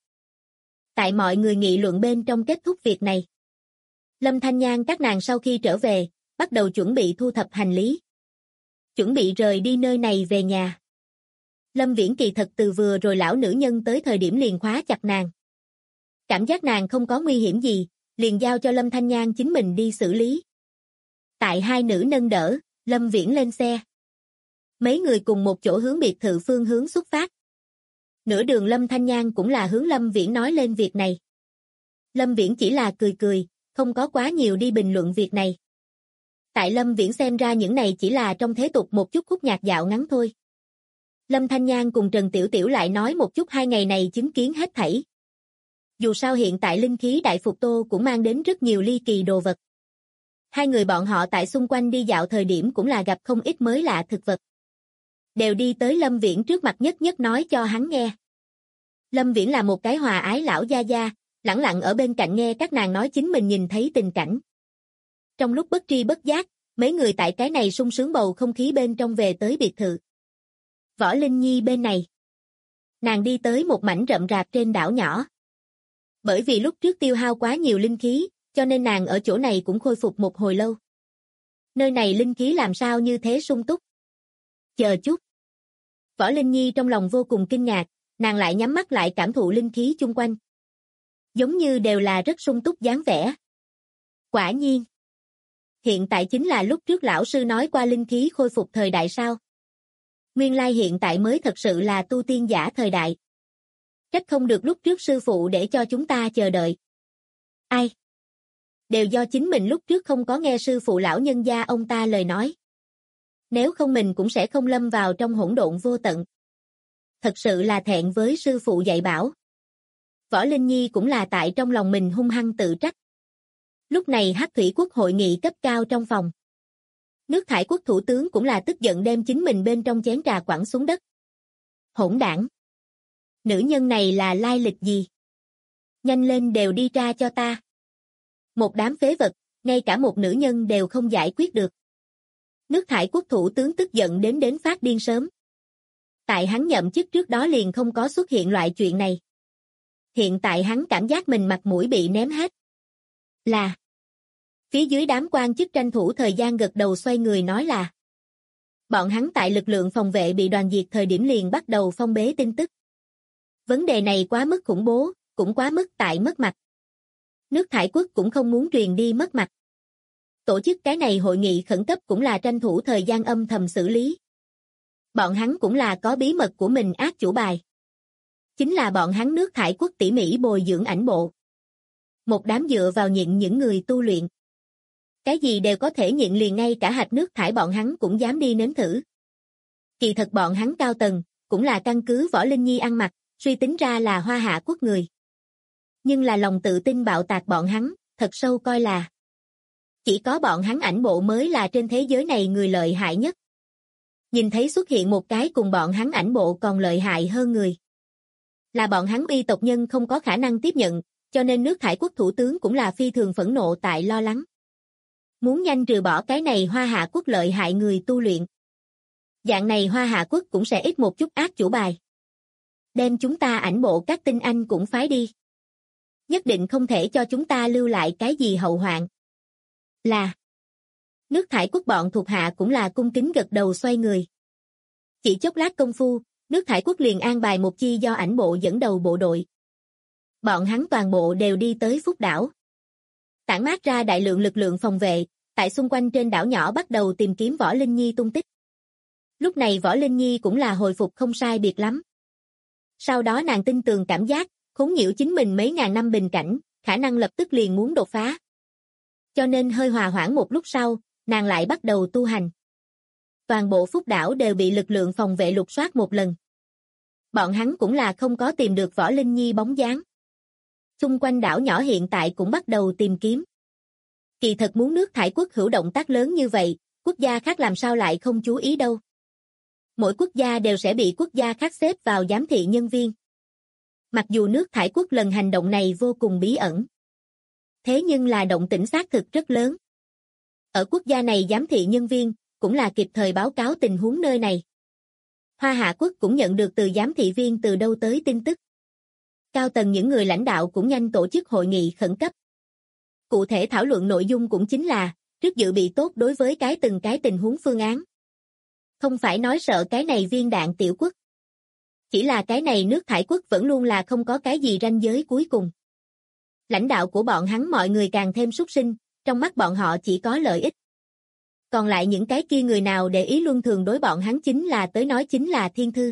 S2: Tại mọi người nghị luận bên trong kết thúc việc này. Lâm Thanh Nhan các nàng sau khi trở về, bắt đầu chuẩn bị thu thập hành lý. Chuẩn bị rời đi nơi này về nhà. Lâm Viễn kỳ thật từ vừa rồi lão nữ nhân tới thời điểm liền khóa chặt nàng. Cảm giác nàng không có nguy hiểm gì, liền giao cho Lâm Thanh Nhan chính mình đi xử lý. Tại hai nữ nâng đỡ, Lâm Viễn lên xe. Mấy người cùng một chỗ hướng biệt thự phương hướng xuất phát. Nửa đường Lâm Thanh Nhan cũng là hướng Lâm Viễn nói lên việc này. Lâm Viễn chỉ là cười cười, không có quá nhiều đi bình luận việc này. Tại Lâm Viễn xem ra những này chỉ là trong thế tục một chút khúc nhạc dạo ngắn thôi. Lâm Thanh Nhan cùng Trần Tiểu Tiểu lại nói một chút hai ngày này chứng kiến hết thảy. Dù sao hiện tại linh khí đại phục tô cũng mang đến rất nhiều ly kỳ đồ vật. Hai người bọn họ tại xung quanh đi dạo thời điểm cũng là gặp không ít mới lạ thực vật. Đều đi tới Lâm Viễn trước mặt nhất nhất nói cho hắn nghe. Lâm Viễn là một cái hòa ái lão gia gia, lẳng lặng ở bên cạnh nghe các nàng nói chính mình nhìn thấy tình cảnh. Trong lúc bất tri bất giác, mấy người tại cái này sung sướng bầu không khí bên trong về tới biệt thự. Võ Linh Nhi bên này. Nàng đi tới một mảnh rậm rạp trên đảo nhỏ. Bởi vì lúc trước tiêu hao quá nhiều linh khí, cho nên nàng ở chỗ này cũng khôi phục một hồi lâu. Nơi này linh khí làm sao như thế sung túc? Chờ chút. Võ Linh Nhi trong lòng vô cùng kinh ngạc, nàng lại nhắm mắt lại cảm thụ linh khí chung quanh. Giống như đều là rất sung túc dáng vẻ. Quả nhiên. Hiện tại chính là lúc trước lão sư nói qua linh khí khôi phục thời đại sao. Nguyên lai hiện tại mới thật sự là tu tiên giả thời đại. Trách không được lúc trước sư phụ để cho chúng ta chờ đợi. Ai? Đều do chính mình lúc trước không có nghe sư phụ lão nhân gia ông ta lời nói. Nếu không mình cũng sẽ không lâm vào trong hỗn độn vô tận. Thật sự là thẹn với sư phụ dạy bảo. Võ Linh Nhi cũng là tại trong lòng mình hung hăng tự trách. Lúc này Hắc Thủy Quốc hội nghị cấp cao trong phòng. Nước Thải Quốc thủ tướng cũng là tức giận đem chính mình bên trong chén trà quẳng xuống đất. Hỗn đảng! Nữ nhân này là lai lịch gì? Nhanh lên đều đi tra cho ta. Một đám phế vật, ngay cả một nữ nhân đều không giải quyết được. Nước Thải Quốc thủ tướng tức giận đến phát điên sớm. Tại hắn nhậm chức trước đó liền không có xuất hiện loại chuyện này. Hiện tại hắn cảm giác mình mặt mũi bị ném hết. Là. Phía dưới đám quan chức tranh thủ thời gian gật đầu xoay người nói là. Bọn hắn tại lực lượng phòng vệ bị đoàn diệt thời điểm liền bắt đầu phong bế tin tức. Vấn đề này quá mức khủng bố, cũng quá mức tại mất mặt. Nước Thải Quốc cũng không muốn truyền đi mất mặt. Tổ chức cái này hội nghị khẩn cấp cũng là tranh thủ thời gian âm thầm xử lý. Bọn hắn cũng là có bí mật của mình át chủ bài. Chính là bọn hắn nước Thải Quốc tỉ mỉ bồi dưỡng ảnh bộ. Một đám dựa vào nhịn những người tu luyện. Cái gì đều có thể nhịn liền ngay cả hạt nước thải bọn hắn cũng dám đi nếm thử. Kỳ thật bọn hắn cao tầng, cũng là căn cứ Võ Linh Nhi ăn mặc, suy tính ra là Hoa Hạ Quốc người. Nhưng là lòng tự tin bạo tạc bọn hắn, thật sâu coi là. Chỉ có bọn hắn ảnh bộ mới là trên thế giới này người lợi hại nhất. Nhìn thấy xuất hiện một cái cùng bọn hắn ảnh bộ còn lợi hại hơn người. Là bọn hắn uy tộc nhân không có khả năng tiếp nhận, cho nên nước Thải Quốc thủ tướng cũng là phi thường phẫn nộ tại lo lắng. Muốn nhanh trừ bỏ cái này Hoa Hạ Quốc lợi hại người tu luyện. Dạng này Hoa Hạ Quốc cũng sẽ ít một chút ác chủ bài. Đem chúng ta ảnh bộ các tinh anh cũng phái đi. Nhất định không thể cho chúng ta lưu lại cái gì hậu hoạn. Là. Nước Thải Quốc bọn thuộc hạ cũng là cung kính gật đầu xoay người. Chỉ chốc lát công phu, nước Thải Quốc liền an bài một chi do ảnh bộ dẫn đầu bộ đội. Bọn hắn toàn bộ đều đi tới Phúc đảo. Tản mát ra đại lượng lực lượng phòng vệ, tại xung quanh trên đảo nhỏ bắt đầu tìm kiếm Võ Linh Nhi tung tích. Lúc này Võ Linh Nhi cũng là hồi phục không sai biệt lắm. Sau đó nàng tin tường cảm giác, khốn nhiễu chính mình mấy ngàn năm bình cảnh, khả năng lập tức liền muốn đột phá. Cho nên hơi hòa hoãn một lúc sau, nàng lại bắt đầu tu hành. Toàn bộ Phúc đảo đều bị lực lượng phòng vệ lục soát một lần. Bọn hắn cũng là không có tìm được Võ Linh Nhi bóng dáng. Xung quanh đảo nhỏ hiện tại cũng bắt đầu tìm kiếm. Kỳ thật muốn nước Thải Quốc hữu động tác lớn như vậy, quốc gia khác làm sao lại không chú ý đâu. Mỗi quốc gia đều sẽ bị quốc gia khác xếp vào giám thị nhân viên. Mặc dù nước Thải Quốc lần hành động này vô cùng bí ẩn. Thế nhưng là động tĩnh xác thực rất lớn. Ở quốc gia này giám thị nhân viên, cũng là kịp thời báo cáo tình huống nơi này. Hoa Hạ Quốc cũng nhận được từ giám thị viên từ đâu tới tin tức. Cao tầng những người lãnh đạo cũng nhanh tổ chức hội nghị khẩn cấp. Cụ thể thảo luận nội dung cũng chính là, trước dự bị tốt đối với từng cái tình huống phương án. Không phải nói sợ cái này viên đạn tiểu quốc. Chỉ là cái này nước Thải Quốc vẫn luôn là không có cái gì ranh giới cuối cùng. Lãnh đạo của bọn hắn mọi người càng thêm súc sinh, trong mắt bọn họ chỉ có lợi ích. Còn lại những cái kia người nào để ý luân thường đối bọn hắn chính là tới nói chính là thiên thư.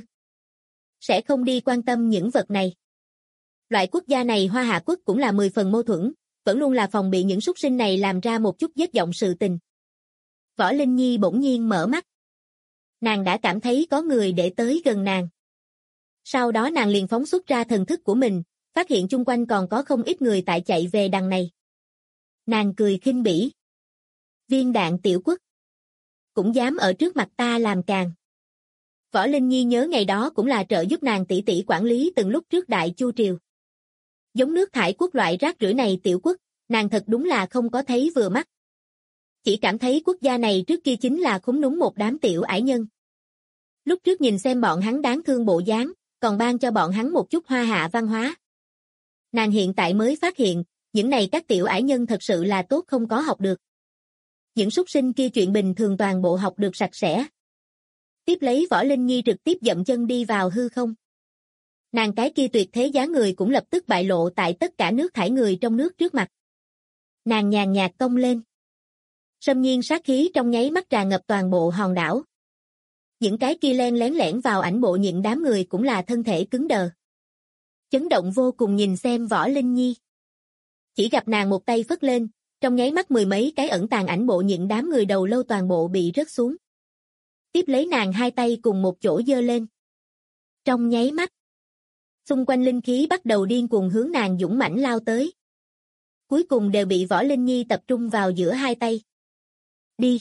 S2: Sẽ không đi quan tâm những vật này. Loại quốc gia này Hoa Hạ Quốc cũng là 10 phần mâu thuẫn, vẫn luôn là phòng bị những súc sinh này làm ra một chút vết vọng sự tình. Võ Linh Nhi bỗng nhiên mở mắt. Nàng đã cảm thấy có người để tới gần nàng. Sau đó nàng liền phóng xuất ra thần thức của mình, phát hiện chung quanh còn có không ít người tại chạy về đằng này. Nàng cười khinh bỉ. Viên đạn tiểu quốc. Cũng dám ở trước mặt ta làm càn. Võ Linh Nhi nhớ ngày đó cũng là trợ giúp nàng tỷ tỷ quản lý từng lúc trước Đại Chu Triều. Giống nước Thải Quốc loại rác rưởi này tiểu quốc, nàng thật đúng là không có thấy vừa mắt. Chỉ cảm thấy quốc gia này trước kia chính là khúm núm một đám tiểu ải nhân. Lúc trước nhìn xem bọn hắn đáng thương bộ dáng, còn ban cho bọn hắn một chút hoa hạ văn hóa. Nàng hiện tại mới phát hiện, những này các tiểu ải nhân thật sự là tốt không có học được. Những súc sinh kia chuyện bình thường toàn bộ học được sạch sẽ. Tiếp lấy Võ Linh Nhi trực tiếp dậm chân đi vào hư không. Nàng cái kia tuyệt thế dáng người cũng lập tức bại lộ tại tất cả nước thải người trong nước trước mặt. Nàng nhàn nhạt cong lên. Xâm nhiên sát khí trong nháy mắt tràn ngập toàn bộ hòn đảo. Những cái kia len lén lẻn vào ảnh bộ những đám người cũng là thân thể cứng đờ. Chấn động vô cùng nhìn xem Võ Linh Nhi. Chỉ gặp nàng một tay phất lên, trong nháy mắt mười mấy cái ẩn tàng ảnh bộ những đám người đầu lâu toàn bộ bị rớt xuống. Tiếp lấy nàng hai tay cùng một chỗ giơ lên. Trong nháy mắt, Xung quanh linh khí bắt đầu điên cuồng hướng nàng dũng mãnh lao tới. Cuối cùng đều bị Võ Linh Nhi tập trung vào giữa hai tay. Đi!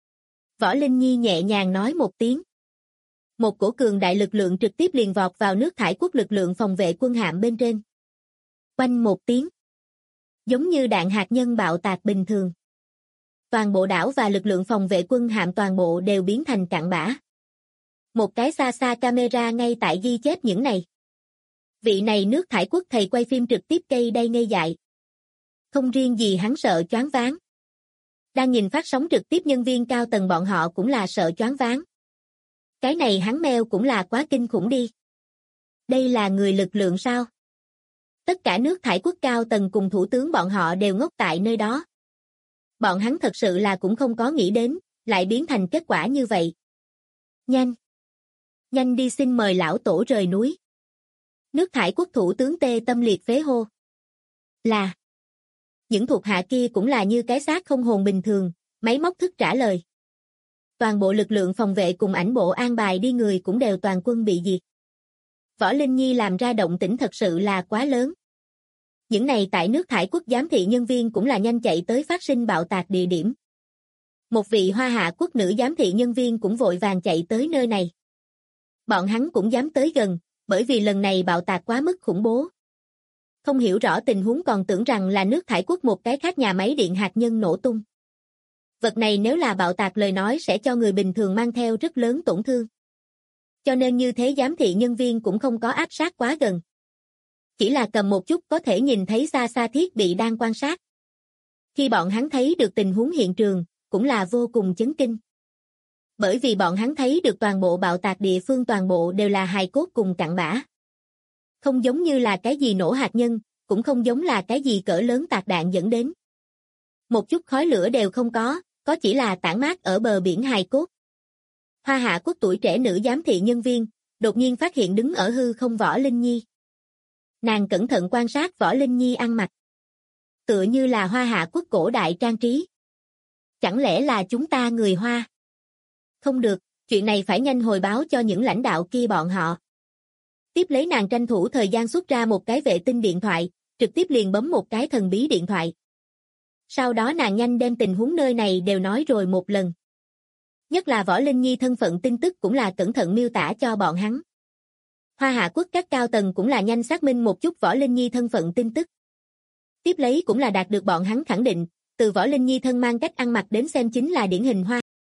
S2: Võ Linh Nhi nhẹ nhàng nói một tiếng. Một cổ cường đại lực lượng trực tiếp liền vọt vào nước thải quốc lực lượng phòng vệ quân hạm bên trên. Oanh một tiếng. Giống như đạn hạt nhân bạo tạc bình thường. Toàn bộ đảo và lực lượng phòng vệ quân hạm toàn bộ đều biến thành cặn bã. Một cái xa xa camera ngay tại ghi chép những này. Vị này nước thải quốc thầy quay phim trực tiếp cây đây ngây dại. Không riêng gì hắn sợ choáng váng. Đang nhìn phát sóng trực tiếp nhân viên cao tầng bọn họ cũng là sợ choáng váng. Cái này hắn meo cũng là quá kinh khủng đi. Đây là người lực lượng sao? Tất cả nước thải quốc cao tầng cùng thủ tướng bọn họ đều ngốc tại nơi đó. Bọn hắn thật sự là cũng không có nghĩ đến, lại biến thành kết quả như vậy. Nhanh! Nhanh đi xin mời lão tổ rời núi. Nước thải quốc thủ tướng tê tâm liệt phế hô. Là. Những thuộc hạ kia cũng là như cái xác không hồn bình thường, máy móc thức trả lời. Toàn bộ lực lượng phòng vệ cùng ảnh bộ an bài đi người cũng đều toàn quân bị diệt. Võ Linh Nhi làm ra động tĩnh thật sự là quá lớn. Những này tại nước thải quốc giám thị nhân viên cũng là nhanh chạy tới phát sinh bạo tạc địa điểm. Một vị Hoa Hạ quốc nữ giám thị nhân viên cũng vội vàng chạy tới nơi này. Bọn hắn cũng dám tới gần, bởi vì lần này bạo tạc quá mức khủng bố. Không hiểu rõ tình huống còn tưởng rằng là nước thải quốc một cái khác nhà máy điện hạt nhân nổ tung. Vật này nếu là bạo tạc lời nói sẽ cho người bình thường mang theo rất lớn tổn thương. Cho nên như thế giám thị nhân viên cũng không có áp sát quá gần. Chỉ là cầm một chút có thể nhìn thấy xa xa thiết bị đang quan sát. Khi bọn hắn thấy được tình huống hiện trường, cũng là vô cùng chấn kinh. Bởi vì bọn hắn thấy được toàn bộ bạo tạc địa phương toàn bộ đều là hài cốt cùng cặn bã. Không giống như là cái gì nổ hạt nhân, cũng không giống là cái gì cỡ lớn tạc đạn dẫn đến. Một chút khói lửa đều không có chỉ là tản mát ở bờ biển hài cốt. Hoa Hạ quốc tuổi trẻ nữ giám thị nhân viên, đột nhiên phát hiện đứng ở hư không Võ Linh Nhi. Nàng cẩn thận quan sát Võ Linh Nhi ăn mặc. Tựa như là Hoa Hạ quốc cổ đại trang trí. Chẳng lẽ là chúng ta người Hoa? Không được, chuyện này phải nhanh hồi báo cho những lãnh đạo kia bọn họ. Tiếp lấy nàng tranh thủ thời gian xuất ra một cái vệ tinh điện thoại, trực tiếp liền bấm một cái thần bí điện thoại. Sau đó nàng nhanh đem tình huống nơi này đều nói rồi một lần. Nhất là Võ Linh Nhi thân phận tin tức cũng là cẩn thận miêu tả cho bọn hắn. Hoa Hạ quốc các cao tầng cũng là nhanh xác minh một chút Võ Linh Nhi thân phận tin tức. Tiếp lấy cũng là đạt được bọn hắn khẳng định, từ Võ Linh Nhi thân mang cách ăn mặc đến xem chính là điển hình Hoa.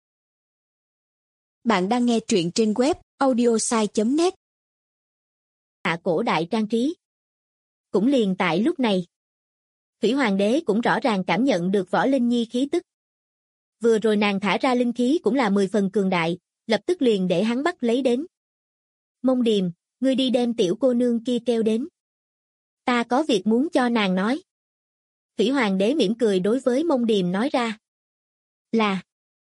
S3: Bạn đang nghe truyện trên web audiosai.net.
S2: Hạ cổ đại trang trí. Cũng liền tại lúc này, Thủy Hoàng đế cũng rõ ràng cảm nhận được Võ Linh Nhi khí tức. Vừa rồi nàng thả ra linh khí cũng là 10 phần cường đại, lập tức liền để hắn bắt lấy đến. Mông Điềm, ngươi đi đem tiểu cô nương kia kêu đến. Ta có việc muốn cho nàng nói. Thủy Hoàng đế mỉm cười đối với Mông Điềm nói ra. Là.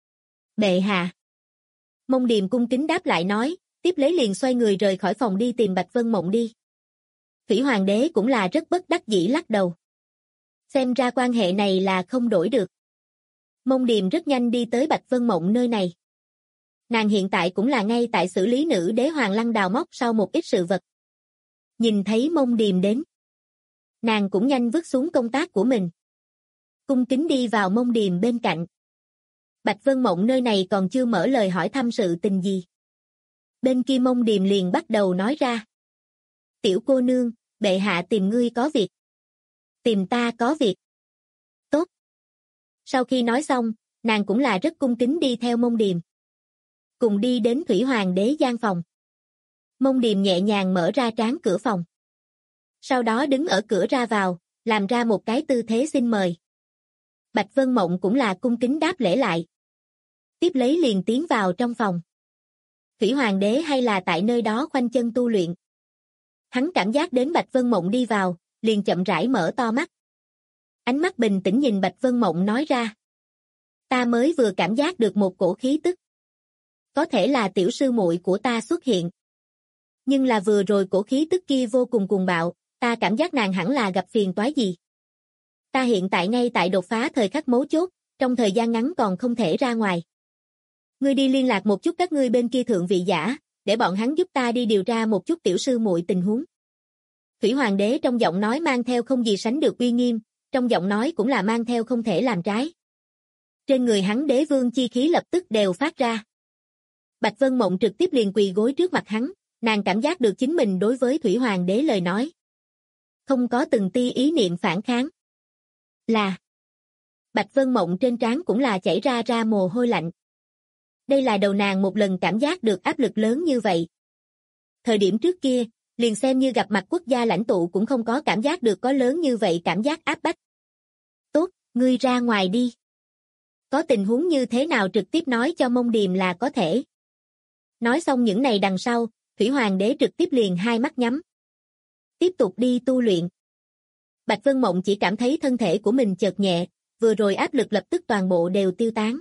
S2: Bệ hạ. Mông Điềm cung kính đáp lại nói, tiếp lấy liền xoay người rời khỏi phòng đi tìm Bạch Vân Mộng đi. Thủy Hoàng đế cũng là rất bất đắc dĩ lắc đầu. Xem ra quan hệ này là không đổi được. Mông Điềm rất nhanh đi tới Bạch Vân Mộng nơi này. Nàng hiện tại cũng là ngay tại xử lý nữ đế Hoàng Lăng đào móc sau một ít sự vật. Nhìn thấy Mông Điềm đến, nàng cũng nhanh vứt xuống công tác của mình. Cung kính đi vào Mông Điềm bên cạnh. Bạch Vân Mộng nơi này còn chưa mở lời hỏi thăm sự tình gì. Bên kia Mông Điềm liền bắt đầu nói ra. Tiểu cô nương, bệ hạ tìm ngươi có việc. Tìm ta có việc. Tốt. Sau khi nói xong, nàng cũng là rất cung kính đi theo Mông Điềm. Cùng đi đến Thủy Hoàng đế gian phòng. Mông Điềm nhẹ nhàng mở ra tráng cửa phòng. Sau đó đứng ở cửa ra vào, làm ra một cái tư thế xin mời. Bạch Vân Mộng cũng là cung kính đáp lễ lại. Tiếp lấy liền tiến vào trong phòng. Thủy Hoàng đế hay là tại nơi đó khoanh chân tu luyện. Hắn cảm giác đến Bạch Vân Mộng đi vào, liền chậm rãi mở to mắt. Ánh mắt bình tĩnh nhìn Bạch Vân Mộng nói ra. Ta mới vừa cảm giác được một cổ khí tức. Có thể là tiểu sư muội của ta xuất hiện. Nhưng là vừa rồi cổ khí tức kia vô cùng cuồng bạo, ta cảm giác nàng hẳn là gặp phiền toái gì. Ta hiện tại ngay tại đột phá thời khắc mấu chốt, trong thời gian ngắn còn không thể ra ngoài. Ngươi đi liên lạc một chút các ngươi bên kia thượng vị giả, để bọn hắn giúp ta đi điều tra một chút tiểu sư muội tình huống. Thủy Hoàng đế trong giọng nói mang theo không gì sánh được uy nghiêm, trong giọng nói cũng là mang theo không thể làm trái. Trên người hắn đế vương chi khí lập tức đều phát ra. Bạch Vân Mộng trực tiếp liền quỳ gối trước mặt hắn, nàng cảm giác được chính mình đối với Thủy Hoàng đế lời nói không có từng tia ý niệm phản kháng. Là Bạch Vân Mộng trên trán cũng là chảy ra mồ hôi lạnh. Đây là đầu nàng một lần cảm giác được áp lực lớn như vậy. Thời điểm trước kia, liền xem như gặp mặt quốc gia lãnh tụ cũng không có cảm giác được có lớn như vậy cảm giác áp bách. Tốt, ngươi ra ngoài đi. Có tình huống như thế nào trực tiếp nói cho Mông Điềm là có thể. Nói xong những này đằng sau, Thủy Hoàng đế trực tiếp liền hai mắt nhắm. Tiếp tục đi tu luyện. Bạch Vân Mộng chỉ cảm thấy thân thể của mình chợt nhẹ, vừa rồi áp lực lập tức toàn bộ đều tiêu tán.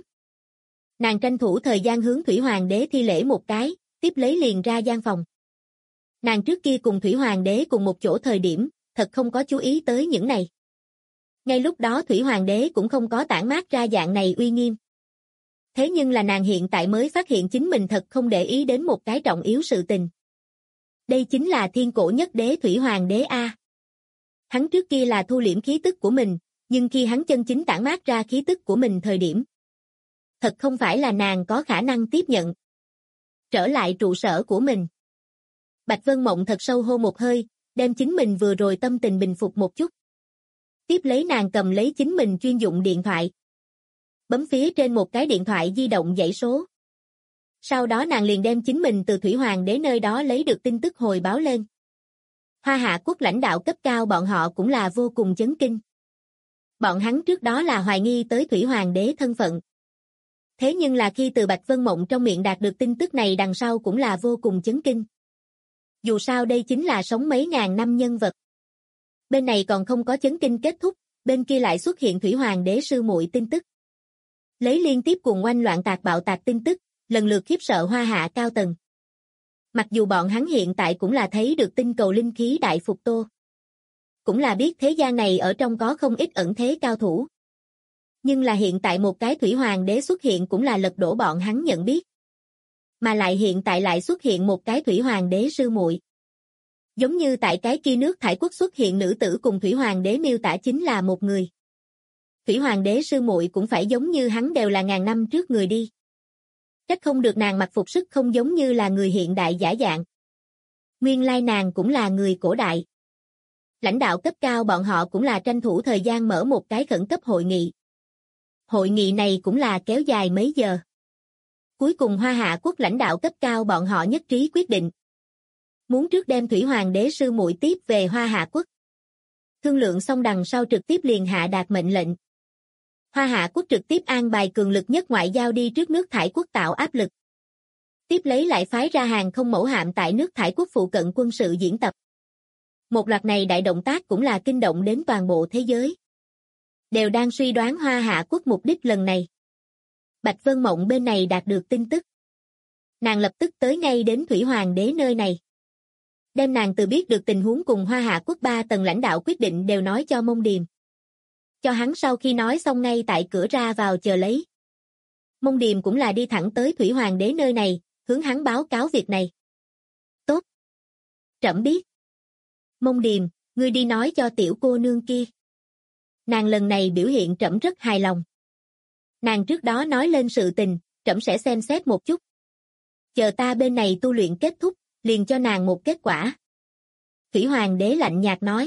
S2: Nàng tranh thủ thời gian hướng Thủy Hoàng đế thi lễ một cái, tiếp lấy liền ra gian phòng. Nàng trước kia cùng Thủy Hoàng đế cùng một chỗ thời điểm, thật không có chú ý tới những này. Ngay lúc đó Thủy Hoàng đế cũng không có tản mát ra dạng này uy nghiêm. Thế nhưng là nàng hiện tại mới phát hiện chính mình thật không để ý đến một cái trọng yếu sự tình. Đây chính là thiên cổ nhất đế Thủy Hoàng đế A. Hắn trước kia là thu liễm khí tức của mình, nhưng khi hắn chân chính tản mát ra khí tức của mình thời điểm, thật không phải là nàng có khả năng tiếp nhận. Trở lại trụ sở của mình. Bạch Vân Mộng thật sâu hô một hơi, đem chính mình vừa rồi tâm tình bình phục một chút. Tiếp lấy nàng cầm lấy chính mình chuyên dụng điện thoại. Bấm phía trên một cái điện thoại di động dãy số. Sau đó nàng liền đem chính mình từ Thủy Hoàng đế nơi đó lấy được tin tức hồi báo lên. Hoa Hạ quốc lãnh đạo cấp cao bọn họ cũng là vô cùng chấn kinh. Bọn hắn trước đó là hoài nghi tới Thủy Hoàng đế thân phận. Thế nhưng là khi từ Bạch Vân Mộng trong miệng đạt được tin tức này đằng sau cũng là vô cùng chấn kinh. Dù sao đây chính là sống mấy ngàn năm nhân vật. Bên này còn không có chấn kinh kết thúc, bên kia lại xuất hiện Thủy Hoàng đế sư muội tin tức. Lấy liên tiếp cùng oanh loạn tạc bạo tạc tin tức, lần lượt khiếp sợ Hoa Hạ cao tầng. Mặc dù bọn hắn hiện tại cũng là thấy được tinh cầu linh khí đại phục tô. Cũng là biết thế gian này ở trong có không ít ẩn thế cao thủ. Nhưng là hiện tại một cái Thủy Hoàng đế xuất hiện cũng là lật đổ bọn hắn nhận biết. Mà lại hiện tại lại xuất hiện một cái Thủy Hoàng đế sư muội. Giống như tại cái kia nước Thải quốc xuất hiện nữ tử cùng Thủy Hoàng đế miêu tả chính là một người. Thủy Hoàng đế sư muội cũng phải giống như hắn đều là ngàn năm trước người đi. Trách không được nàng mặc phục sức không giống như là người hiện đại giả dạng. Nguyên lai nàng cũng là người cổ đại. Lãnh đạo cấp cao bọn họ cũng là tranh thủ thời gian mở một cái khẩn cấp hội nghị. Hội nghị này cũng là kéo dài mấy giờ. Cuối cùng Hoa Hạ quốc lãnh đạo cấp cao bọn họ nhất trí quyết định. Muốn trước đem Thủy Hoàng đế sư muội tiếp về Hoa Hạ quốc. Thương lượng xong đằng sau trực tiếp liền hạ đạt mệnh lệnh. Hoa Hạ quốc trực tiếp an bài cường lực nhất ngoại giao đi trước nước Thải quốc tạo áp lực. Tiếp lấy lại phái ra hàng không mẫu hạm tại nước Thải quốc phụ cận quân sự diễn tập. Một loạt này đại động tác cũng là kinh động đến toàn bộ thế giới. Đều đang suy đoán Hoa Hạ quốc mục đích lần này. Bạch Vân Mộng bên này đạt được tin tức. Nàng lập tức tới ngay đến Thủy Hoàng đế nơi này. Đem nàng từ biết được tình huống cùng Hoa Hạ quốc 3 tầng lãnh đạo quyết định đều nói cho Mông Điềm. Cho hắn sau khi nói xong ngay tại cửa ra vào chờ lấy. Mông Điềm cũng là đi thẳng tới Thủy Hoàng đế nơi này, hướng hắn báo cáo việc này. Tốt. Trẫm biết. Mông Điềm, ngươi đi nói cho tiểu cô nương kia. Nàng lần này biểu hiện trẫm rất hài lòng. Nàng trước đó nói lên sự tình, trẫm sẽ xem xét một chút. Chờ ta bên này tu luyện kết thúc, liền cho nàng một kết quả. Thủy Hoàng đế lạnh nhạt nói.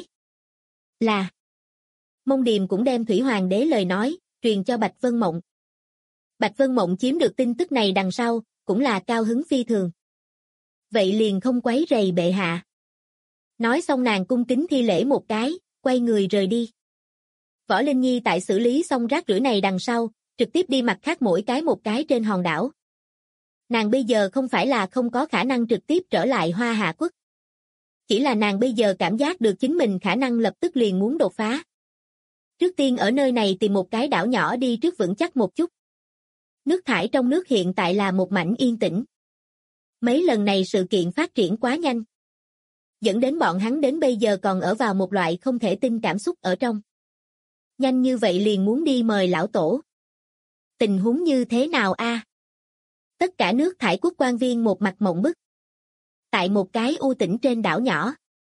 S2: Là. Mông Điềm cũng đem Thủy Hoàng đế lời nói, truyền cho Bạch Vân Mộng. Bạch Vân Mộng chiếm được tin tức này đằng sau, cũng là cao hứng phi thường. Vậy liền không quấy rầy bệ hạ. Nói xong nàng cung kính thi lễ một cái, quay người rời đi. Võ Linh Nhi tại xử lý xong rác rưởi này đằng sau, trực tiếp đi mặt khác mỗi cái một cái trên hòn đảo. Nàng bây giờ không phải là không có khả năng trực tiếp trở lại Hoa Hạ quốc. Chỉ là nàng bây giờ cảm giác được chính mình khả năng lập tức liền muốn đột phá. Trước tiên ở nơi này tìm một cái đảo nhỏ đi trước vững chắc một chút. Nước thải trong nước hiện tại là một mảnh yên tĩnh. Mấy lần này sự kiện phát triển quá nhanh. Dẫn đến bọn hắn đến bây giờ còn ở vào một loại không thể tin cảm xúc ở trong. Nhanh như vậy liền muốn đi mời lão tổ. Tình huống như thế nào a? Tất cả nước thải quốc quan viên một mặt mộng bức. Tại một cái u tĩnh trên đảo nhỏ.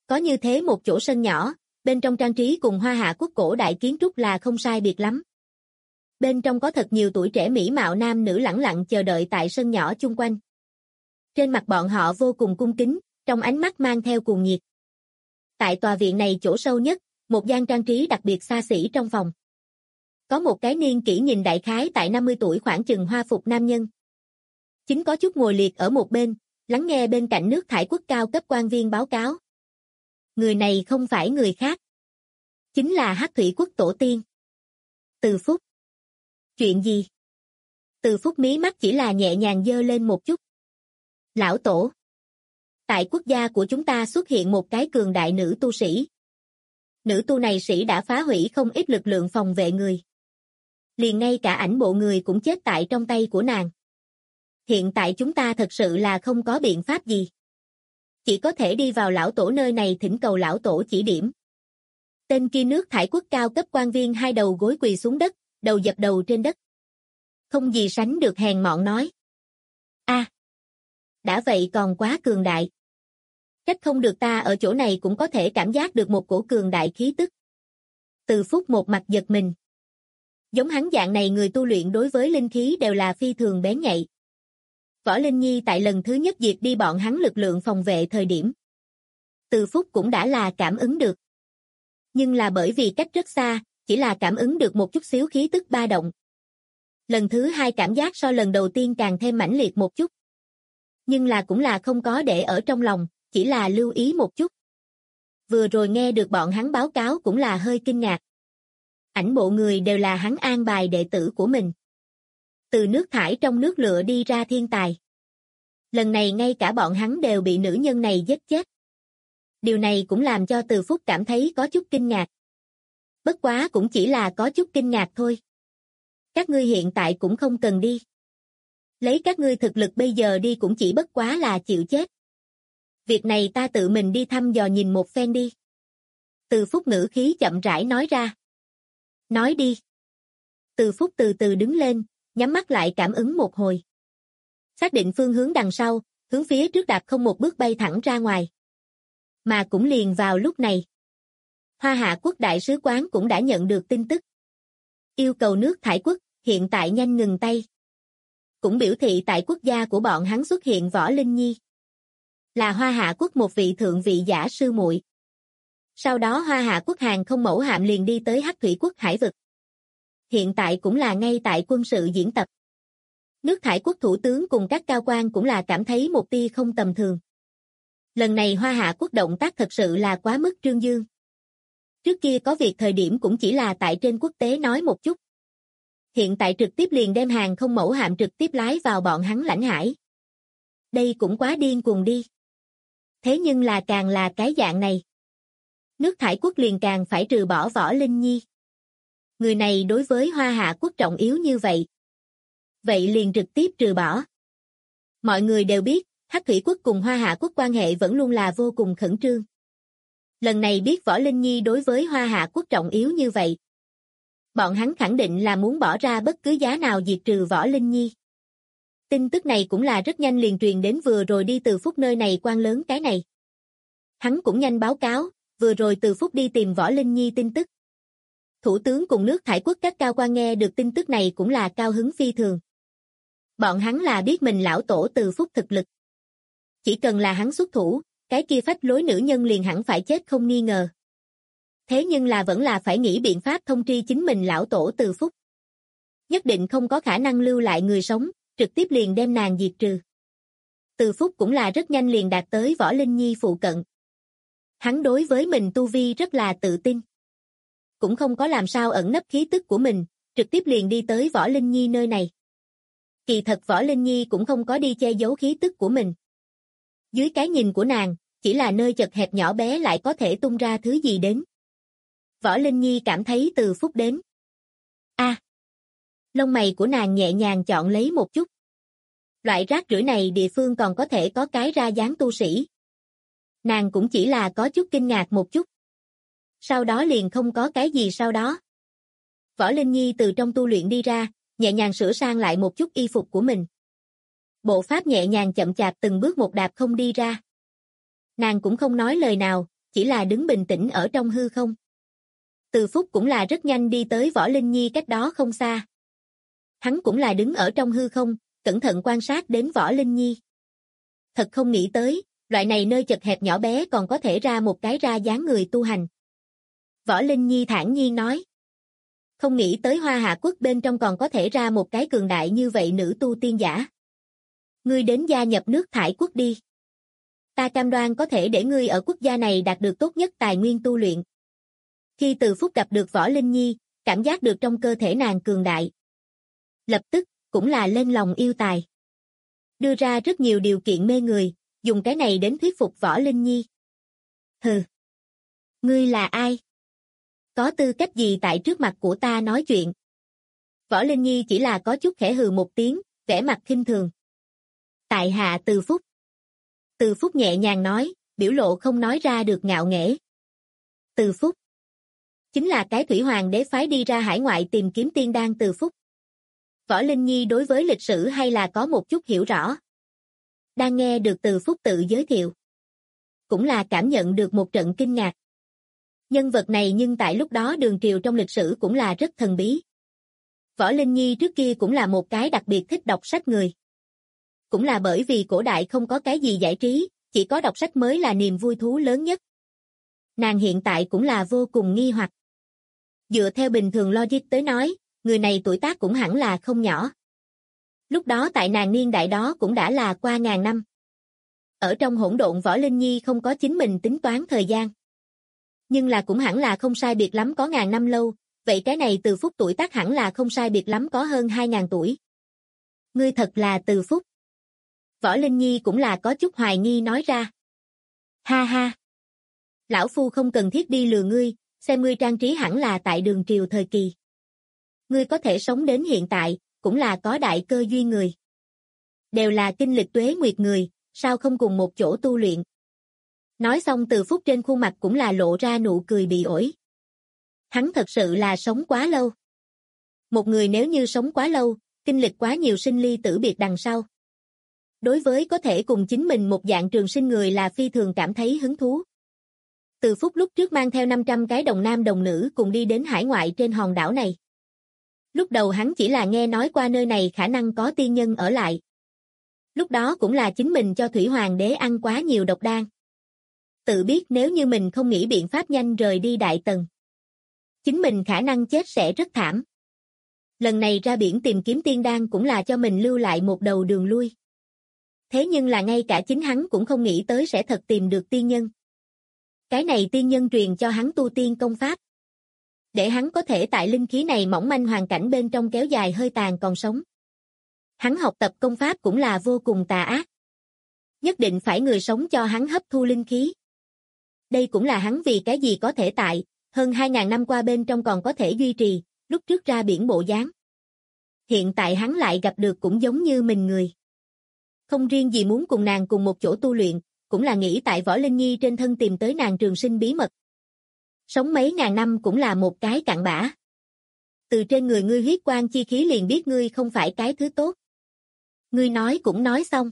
S2: Có như thế một chỗ sân nhỏ, bên trong trang trí cùng Hoa Hạ quốc cổ đại kiến trúc là không sai biệt lắm. Bên trong có thật nhiều tuổi trẻ mỹ mạo nam nữ lẳng lặng chờ đợi tại sân nhỏ chung quanh. Trên mặt bọn họ vô cùng cung kính, trong ánh mắt mang theo cuồng nhiệt. Tại tòa viện này chỗ sâu nhất, một gian trang trí đặc biệt xa xỉ trong phòng. Có một cái niên kỷ nhìn đại khái tại 50 tuổi khoảng chừng hoa phục nam nhân. Chính có chút ngồi liệt ở một bên, lắng nghe bên cạnh nước thải quốc cao cấp quan viên báo cáo. Người này không phải người khác. Chính là Hắc Thủy quốc tổ tiên. Từ Phúc. Chuyện gì? Từ Phúc mí mắt chỉ là nhẹ nhàng giơ lên một chút. Lão tổ. Tại quốc gia của chúng ta xuất hiện một cái cường đại nữ tu sĩ. Nữ tu này sĩ đã phá hủy không ít lực lượng phòng vệ người. Liền ngay cả ảnh bộ người cũng chết tại trong tay của nàng. Hiện tại chúng ta thật sự là không có biện pháp gì. Chỉ có thể đi vào lão tổ nơi này thỉnh cầu lão tổ chỉ điểm. Tên kia nước thải quốc cao cấp quan viên hai đầu gối quỳ xuống đất, đầu dập đầu trên đất. Không gì sánh được hèn mọn nói. Đã vậy còn quá cường đại. Trách không được ta ở chỗ này cũng có thể cảm giác được một cổ cường đại khí tức. Từ Phúc một mặt giật mình. Giống hắn dạng này người tu luyện đối với linh khí đều là phi thường bén nhạy. Võ Linh Nhi tại lần thứ nhất diệt đi bọn hắn lực lượng phòng vệ thời điểm. Từ Phúc cũng đã là cảm ứng được. Nhưng là bởi vì cách rất xa, chỉ là cảm ứng được một chút xíu khí tức ba động. Lần thứ hai cảm giác so lần đầu tiên càng thêm mãnh liệt một chút. Nhưng là cũng là không có để ở trong lòng, chỉ là lưu ý một chút. Vừa rồi nghe được bọn hắn báo cáo cũng là hơi kinh ngạc. Ảnh bộ người đều là hắn an bài đệ tử của mình. Từ nước thải trong nước lựa đi ra thiên tài. Lần này ngay cả bọn hắn đều bị nữ nhân này giết chết. Điều này cũng làm cho Từ Phúc cảm thấy có chút kinh ngạc. Bất quá cũng chỉ là có chút kinh ngạc thôi. Các ngươi hiện tại cũng không cần đi. Lấy các ngươi thực lực bây giờ đi cũng chỉ bất quá là chịu chết. Việc này ta tự mình đi thăm dò nhìn một phen đi. Từ Phúc ngữ khí chậm rãi nói ra. Nói đi. Từ Phúc từ từ đứng lên, nhắm mắt lại cảm ứng một hồi. Xác định phương hướng đằng sau, hướng phía trước đạp không một bước bay thẳng ra ngoài. Mà cũng liền vào lúc này. Hoa Hạ quốc đại sứ quán cũng đã nhận được tin tức. Yêu cầu nước thải quốc, hiện tại nhanh ngừng tay. Cũng biểu thị tại quốc gia của bọn hắn xuất hiện Võ Linh Nhi. Là Hoa Hạ quốc một vị thượng vị giả sư muội. Sau đó Hoa Hạ quốc hàng không mẫu hạm liền đi tới Hắc Thủy quốc hải vực. Hiện tại cũng là ngay tại quân sự diễn tập. Nước thải quốc thủ tướng cùng các cao quan cũng là cảm thấy một tia không tầm thường. Lần này Hoa Hạ quốc động tác thật sự là quá mức trương dương. Trước kia có việc thời điểm cũng chỉ là tại trên quốc tế nói một chút. Hiện tại trực tiếp liền đem hàng không mẫu hạm trực tiếp lái vào bọn hắn lãnh hải. Đây cũng quá điên cuồng đi. Thế nhưng là càng là cái dạng này. Nước thải quốc liền càng phải trừ bỏ Võ Linh Nhi. Người này đối với Hoa Hạ quốc trọng yếu như vậy. Vậy liền trực tiếp trừ bỏ. Mọi người đều biết, Hắc Thủy quốc cùng Hoa Hạ quốc quan hệ vẫn luôn là vô cùng khẩn trương. Lần này biết Võ Linh Nhi đối với Hoa Hạ quốc trọng yếu như vậy. Bọn hắn khẳng định là muốn bỏ ra bất cứ giá nào diệt trừ Võ Linh Nhi. Tin tức này cũng là rất nhanh liền truyền đến vừa rồi đi Từ Phúc nơi này quan lớn cái này. Hắn cũng nhanh báo cáo, vừa rồi Từ Phúc đi tìm Võ Linh Nhi tin tức. Thủ tướng cùng nước thải quốc các cao quan nghe được tin tức này cũng là cao hứng phi thường. Bọn hắn là biết mình lão tổ Từ Phúc thực lực. Chỉ cần là hắn xuất thủ, cái kia phách lối nữ nhân liền hẳn phải chết không nghi ngờ. Thế nhưng là vẫn là phải nghĩ biện pháp thông tri chính mình lão tổ Từ Phúc. Nhất định không có khả năng lưu lại người sống, trực tiếp liền đem nàng diệt trừ. Từ Phúc cũng là rất nhanh liền đạt tới Võ Linh Nhi phụ cận. Hắn đối với mình tu vi rất là tự tin. Cũng không có làm sao ẩn nấp khí tức của mình, trực tiếp liền đi tới Võ Linh Nhi nơi này. Kỳ thật Võ Linh Nhi cũng không có đi che giấu khí tức của mình. Dưới cái nhìn của nàng, chỉ là nơi chật hẹp nhỏ bé lại có thể tung ra thứ gì đến. Võ Linh Nhi cảm thấy Từ Phúc đến. Lông mày của nàng nhẹ nhàng chọn lấy một chút. Loại rác rưởi này địa phương còn có thể có cái ra dáng tu sĩ. Nàng cũng chỉ là có chút kinh ngạc một chút. Sau đó liền không có cái gì sau đó. Võ Linh Nhi từ trong tu luyện đi ra, nhẹ nhàng sửa sang lại một chút y phục của mình. Bộ pháp nhẹ nhàng chậm chạp từng bước một đạp không đi ra. Nàng cũng không nói lời nào, chỉ là đứng bình tĩnh ở trong hư không. Từ Phúc cũng là rất nhanh đi tới Võ Linh Nhi cách đó không xa. Hắn cũng là đứng ở trong hư không, cẩn thận quan sát đến Võ Linh Nhi. Thật không nghĩ tới, loại này nơi chật hẹp nhỏ bé còn có thể ra một cái ra dáng người tu hành. Võ Linh Nhi thản nhiên nói. Không nghĩ tới Hoa Hạ Quốc bên trong còn có thể ra một cái cường đại như vậy nữ tu tiên giả. Ngươi đến gia nhập nước Thải Quốc đi. Ta cam đoan có thể để ngươi ở quốc gia này đạt được tốt nhất tài nguyên tu luyện. Khi Từ Phúc gặp được Võ Linh Nhi, cảm giác được trong cơ thể nàng cường đại. Lập tức, cũng là lên lòng yêu tài. Đưa ra rất nhiều điều kiện mê người, dùng cái này đến thuyết phục Võ Linh Nhi. Hừ. Ngươi là ai? Có tư cách gì tại trước mặt của ta nói chuyện? Võ Linh Nhi chỉ là có chút khẽ hừ một tiếng, vẻ mặt khinh thường. Tại hạ Từ Phúc. Từ Phúc nhẹ nhàng nói, biểu lộ không nói ra được ngạo nghễ. Từ Phúc. Chính là cái Thủy Hoàng đế phái đi ra hải ngoại tìm kiếm tiên đan Từ Phúc. Võ Linh Nhi đối với lịch sử hay là có một chút hiểu rõ. Đang nghe được Từ Phúc tự giới thiệu. Cũng là cảm nhận được một trận kinh ngạc. Nhân vật này nhưng tại lúc đó đường triều trong lịch sử cũng là rất thần bí. Võ Linh Nhi trước kia cũng là một cái đặc biệt thích đọc sách người. Cũng là bởi vì cổ đại không có cái gì giải trí, chỉ có đọc sách mới là niềm vui thú lớn nhất. Nàng hiện tại cũng là vô cùng nghi hoặc. Dựa theo bình thường logic tới nói, người này tuổi tác cũng hẳn là không nhỏ. Lúc đó tại nàng niên đại đó cũng đã là qua ngàn năm. Ở trong hỗn độn Võ Linh Nhi không có chính mình tính toán thời gian. Nhưng là cũng hẳn là không sai biệt lắm có ngàn năm lâu, vậy cái này Từ Phúc tuổi tác hẳn là không sai biệt lắm có hơn 2000 tuổi. Ngươi thật là Từ Phúc. Võ Linh Nhi cũng là có chút hoài nghi nói ra. Ha ha. Lão Phu không cần thiết đi lừa ngươi, xem ngươi trang trí hẳn là tại đường triều thời kỳ. Ngươi có thể sống đến hiện tại, cũng là có đại cơ duyên người. Đều là kinh lịch tuế nguyệt người, sao không cùng một chỗ tu luyện. Nói xong Từ Phúc trên khuôn mặt cũng là lộ ra nụ cười bị ổi. Hắn thật sự là sống quá lâu. Một người nếu như sống quá lâu, kinh lịch quá nhiều sinh ly tử biệt đằng sau. Đối với có thể cùng chính mình một dạng trường sinh người là phi thường cảm thấy hứng thú. Từ Phúc lúc trước mang theo 500 cái đồng nam đồng nữ cùng đi đến hải ngoại trên hòn đảo này. Lúc đầu hắn chỉ là nghe nói qua nơi này khả năng có tiên nhân ở lại. Lúc đó cũng là chính mình cho Thủy Hoàng đế ăn quá nhiều độc đan. Tự biết nếu như mình không nghĩ biện pháp nhanh rời đi Đại Tần, chính mình khả năng chết sẽ rất thảm. Lần này ra biển tìm kiếm tiên đan cũng là cho mình lưu lại một đầu đường lui. Thế nhưng là ngay cả chính hắn cũng không nghĩ tới sẽ thật tìm được tiên nhân. Cái này tiên nhân truyền cho hắn tu tiên công pháp. Để hắn có thể tại linh khí này mỏng manh hoàn cảnh bên trong kéo dài hơi tàn còn sống. Hắn học tập công pháp cũng là vô cùng tà ác. Nhất định phải người sống cho hắn hấp thu linh khí. Đây cũng là hắn vì cái gì có thể tại, hơn 2000 năm qua bên trong còn có thể duy trì, lúc trước ra biển bộ dáng. Hiện tại hắn lại gặp được cũng giống như mình người. Không riêng gì muốn cùng nàng cùng một chỗ tu luyện, cũng là nghĩ tại Võ Linh Nhi trên thân tìm tới nàng trường sinh bí mật. Sống mấy ngàn năm cũng là một cái cặn bã. Từ trên người ngươi huyết quang chi khí liền biết ngươi không phải cái thứ tốt. Ngươi nói cũng nói xong.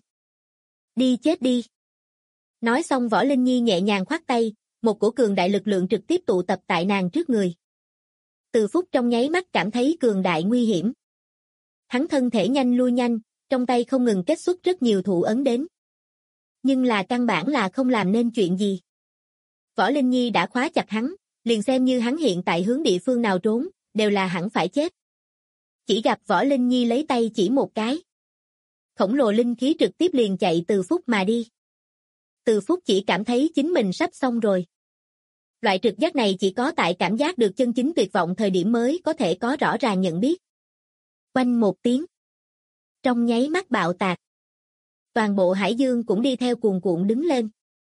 S2: Đi chết đi. Nói xong Võ Linh Nhi nhẹ nhàng khoát tay, một cổ cường đại lực lượng trực tiếp tụ tập tại nàng trước người. Từ Phúc trong nháy mắt cảm thấy cường đại nguy hiểm. Hắn thân thể nhanh lui nhanh, trong tay không ngừng kết xuất rất nhiều thủ ấn đến. Nhưng là căn bản là không làm nên chuyện gì. Võ Linh Nhi đã khóa chặt hắn, liền xem như hắn hiện tại hướng địa phương nào trốn, đều là hẳn phải chết. Chỉ gặp Võ Linh Nhi lấy tay chỉ một cái. Khổng lồ linh khí trực tiếp liền chạy Từ Phúc mà đi. Từ Phúc chỉ cảm thấy chính mình sắp xong rồi. Loại trực giác này chỉ có tại cảm giác được chân chính tuyệt vọng thời điểm mới có thể có rõ ràng nhận biết. Oanh một tiếng. Trong nháy mắt bạo tạc. Toàn bộ hải dương cũng đi theo cuồn cuộn đứng lên.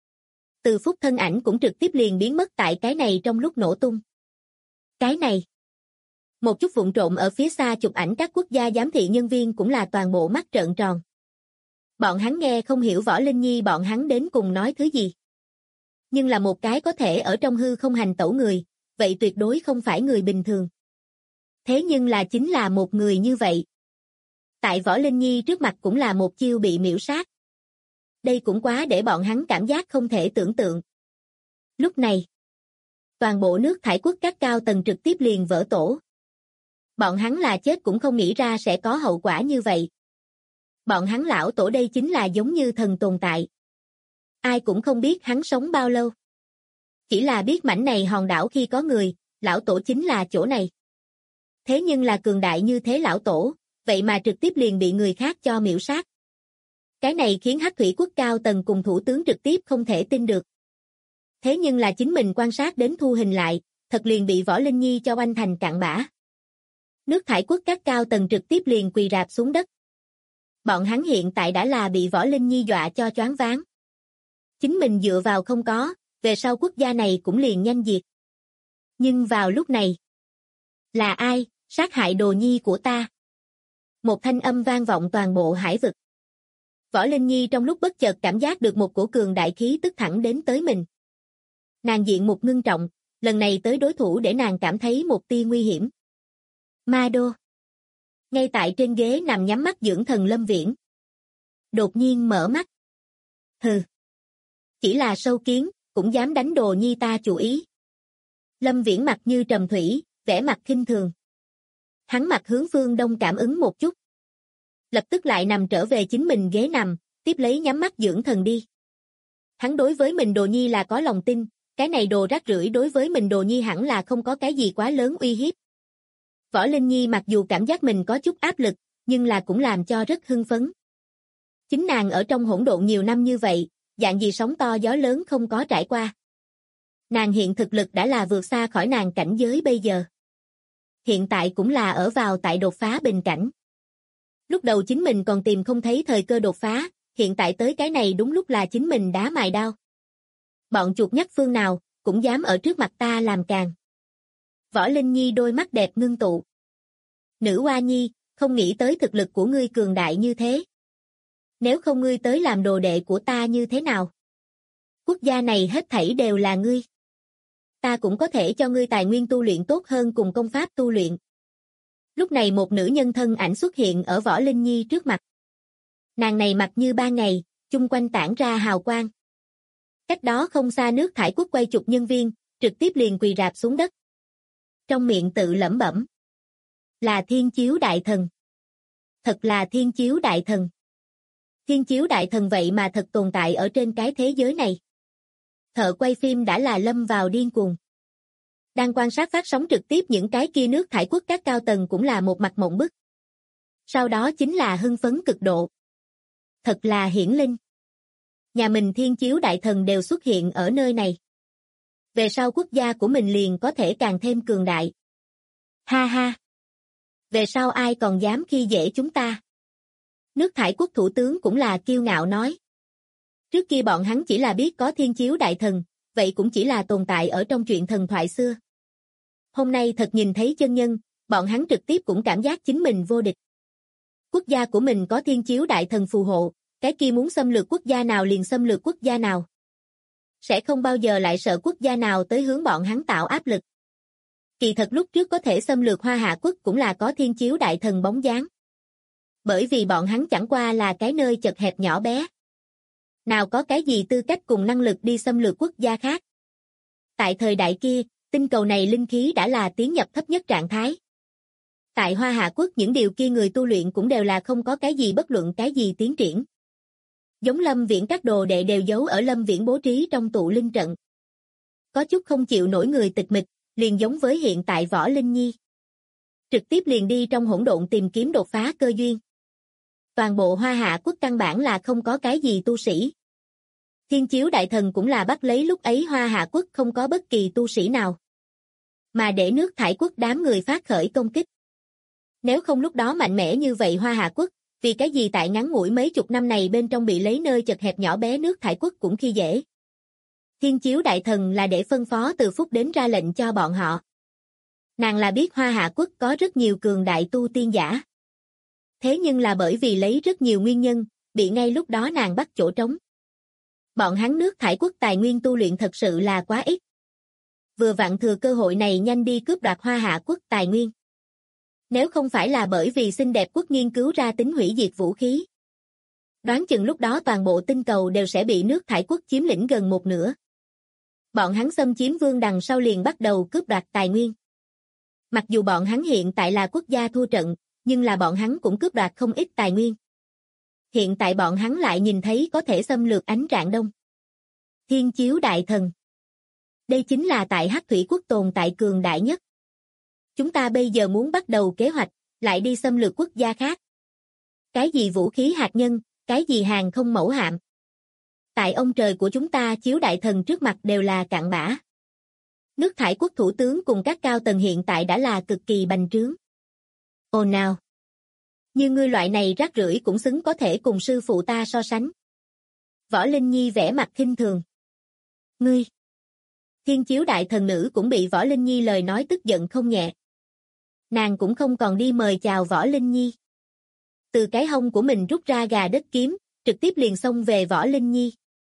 S2: Từ Phúc thân ảnh cũng trực tiếp liền biến mất tại cái này trong lúc nổ tung. Cái này. Một chút vụn trộm ở phía xa chụp ảnh các quốc gia giám thị nhân viên cũng là toàn bộ mắt trợn tròn. Bọn hắn nghe không hiểu Võ Linh Nhi bọn hắn đến cùng nói thứ gì. Nhưng là một cái có thể ở trong hư không hành tẩu người, vậy tuyệt đối không phải người bình thường. Thế nhưng là chính là một người như vậy. Tại Võ Linh Nhi trước mặt cũng là một chiêu bị miễu sát. Đây cũng quá để bọn hắn cảm giác không thể tưởng tượng. Lúc này, toàn bộ nước thải quốc các cao tầng trực tiếp liền vỡ tổ. Bọn hắn là chết cũng không nghĩ ra sẽ có hậu quả như vậy. Bọn hắn lão tổ đây chính là giống như thần tồn tại. Ai cũng không biết hắn sống bao lâu. Chỉ là biết mảnh này hòn đảo khi có người, lão tổ chính là chỗ này. Thế nhưng là cường đại như thế lão tổ, vậy mà trực tiếp liền bị người khác cho miểu sát. Cái này khiến Hắc Thủy quốc cao tầng cùng thủ tướng trực tiếp không thể tin được. Thế nhưng là chính mình quan sát đến thu hình lại, thật liền bị Võ Linh Nhi cho oanh thành cặn bã. Nước thải quốc các cao tầng trực tiếp liền quỳ rạp xuống đất. Bọn hắn hiện tại đã là bị Võ Linh Nhi dọa cho choáng váng. Chính mình dựa vào không có, về sau quốc gia này cũng liền nhanh diệt. Nhưng vào lúc này, là ai sát hại đồ nhi của ta? Một thanh âm vang vọng toàn bộ hải vực. Võ Linh Nhi trong lúc bất chợt cảm giác được một cổ cường đại khí tức thẳng đến tới mình. Nàng diện mục ngưng trọng, lần này tới đối thủ để nàng cảm thấy một tia nguy hiểm. Ma Đô. Ngay tại trên ghế nằm nhắm mắt dưỡng thần Lâm Viễn. Đột nhiên mở mắt. Hừ. Chỉ là sâu kiến, cũng dám đánh đồ nhi ta chủ ý. Lâm Viễn mặt như trầm thủy, vẻ mặt khinh thường. Hắn mặt hướng phương đông cảm ứng một chút. Lập tức lại nằm trở về chính mình ghế nằm, tiếp lấy nhắm mắt dưỡng thần đi. Hắn đối với mình đồ nhi là có lòng tin, cái này đồ rác rưởi đối với mình đồ nhi hẳn là không có cái gì quá lớn uy hiếp. Võ Linh Nhi mặc dù cảm giác mình có chút áp lực, nhưng là cũng làm cho rất hưng phấn. Chính nàng ở trong hỗn độn nhiều năm như vậy, dạng gì sóng to gió lớn không có trải qua. Nàng hiện thực lực đã là vượt xa khỏi nàng cảnh giới bây giờ. Hiện tại cũng là ở vào tại đột phá bình cảnh. Lúc đầu chính mình còn tìm không thấy thời cơ đột phá, hiện tại tới cái này đúng lúc là chính mình đá mài đao. Bọn chuột nhắt phương nào, cũng dám ở trước mặt ta làm càn. Võ Linh Nhi đôi mắt đẹp ngưng tụ. Nữ Hoa Nhi, không nghĩ tới thực lực của ngươi cường đại như thế. Nếu không ngươi tới làm đồ đệ của ta như thế nào? Quốc gia này hết thảy đều là ngươi. Ta cũng có thể cho ngươi tài nguyên tu luyện tốt hơn cùng công pháp tu luyện. Lúc này một nữ nhân thân ảnh xuất hiện ở Võ Linh Nhi trước mặt. Nàng này mặt như ban ngày, chung quanh tản ra hào quang. Cách đó không xa nước thải quốc quay chục nhân viên, trực tiếp liền quỳ rạp xuống đất. Trong miệng tự lẩm bẩm. Là Thiên Chiếu Đại Thần. Thật là Thiên Chiếu Đại Thần. Thiên Chiếu Đại Thần vậy mà thật tồn tại ở trên cái thế giới này. Thợ quay phim đã là lâm vào điên cuồng. Đang quan sát phát sóng trực tiếp những cái kia nước thải quốc các cao tầng cũng là một mặt mộng bức. Sau đó chính là hưng phấn cực độ. Thật là hiển linh. Nhà mình Thiên Chiếu Đại Thần đều xuất hiện ở nơi này. Về sau quốc gia của mình liền có thể càng thêm cường đại. Ha ha. Về sau ai còn dám khi dễ chúng ta? Nước thải quốc thủ tướng cũng là kiêu ngạo nói. Trước kia bọn hắn chỉ là biết có Thiên Chiếu Đại Thần, vậy cũng chỉ là tồn tại ở trong truyện thần thoại xưa. Hôm nay thật nhìn thấy chân nhân, bọn hắn trực tiếp cũng cảm giác chính mình vô địch. Quốc gia của mình có Thiên Chiếu Đại Thần phù hộ, cái kia muốn xâm lược quốc gia nào liền xâm lược quốc gia nào. Sẽ không bao giờ lại sợ quốc gia nào tới hướng bọn hắn tạo áp lực. Kỳ thật lúc trước có thể xâm lược Hoa Hạ quốc cũng là có Thiên Chiếu Đại Thần bóng dáng. Bởi vì bọn hắn chẳng qua là cái nơi chật hẹp nhỏ bé. Nào có cái gì tư cách cùng năng lực đi xâm lược quốc gia khác. Tại thời đại kia, tinh cầu này linh khí đã là tiến nhập thấp nhất trạng thái. Tại Hoa Hạ quốc những điều kia người tu luyện cũng đều là không có cái gì bất luận cái gì tiến triển. Giống Lâm Viễn các đồ đệ đều giấu ở Lâm Viễn bố trí trong tụ linh trận. Có chút không chịu nổi người tịch mịch, liền giống với hiện tại Võ Linh Nhi. Trực tiếp liền đi trong hỗn độn tìm kiếm đột phá cơ duyên. Toàn bộ Hoa Hạ quốc căn bản là không có cái gì tu sĩ. Thiên Chiếu Đại Thần cũng là bắt lấy lúc ấy Hoa Hạ quốc không có bất kỳ tu sĩ nào. Mà để nước thải quốc đám người phát khởi công kích. Nếu không lúc đó mạnh mẽ như vậy Hoa Hạ quốc, vì cái gì tại ngắn ngủi mấy chục năm này bên trong bị lấy nơi chật hẹp nhỏ bé nước thải quốc cũng khi dễ. Thiên Chiếu Đại Thần là để phân phó Từ Phúc đến ra lệnh cho bọn họ. Nàng là biết Hoa Hạ quốc có rất nhiều cường đại tu tiên giả. Thế nhưng là bởi vì lấy rất nhiều nguyên nhân, bị ngay lúc đó nàng bắt chỗ trống. Bọn hắn nước thải quốc tài nguyên tu luyện thật sự là quá ít. Vừa vặn thừa cơ hội này nhanh đi cướp đoạt Hoa Hạ quốc tài nguyên. Nếu không phải là bởi vì xinh đẹp quốc nghiên cứu ra tính hủy diệt vũ khí. Đoán chừng lúc đó toàn bộ tinh cầu đều sẽ bị nước thải quốc chiếm lĩnh gần một nửa. Bọn hắn xâm chiếm vương đằng sau liền bắt đầu cướp đoạt tài nguyên. Mặc dù bọn hắn hiện tại là quốc gia thua trận, nhưng là bọn hắn cũng cướp đoạt không ít tài nguyên. Hiện tại bọn hắn lại nhìn thấy có thể xâm lược Ánh Rạng Đông. Thiên Chiếu Đại Thần. Đây chính là tại Hắc Thủy Quốc tồn tại cường đại nhất. Chúng ta bây giờ muốn bắt đầu kế hoạch, lại đi xâm lược quốc gia khác. Cái gì vũ khí hạt nhân, cái gì hàng không mẫu hạm. Tại ông trời của chúng ta Chiếu Đại Thần trước mặt đều là cặn bã. Nước thải quốc thủ tướng cùng các cao tầng hiện tại đã là cực kỳ bành trướng. Ồ nào! Như ngươi loại này rác rưởi cũng xứng có thể cùng sư phụ ta so sánh. Võ Linh Nhi vẻ mặt khinh thường. Ngươi! Thiên Chiếu Đại Thần nữ cũng bị Võ Linh Nhi lời nói tức giận không nhẹ. Nàng cũng không còn đi mời chào Võ Linh Nhi. Từ cái hông của mình rút ra gà đất kiếm, trực tiếp liền xông về Võ Linh Nhi.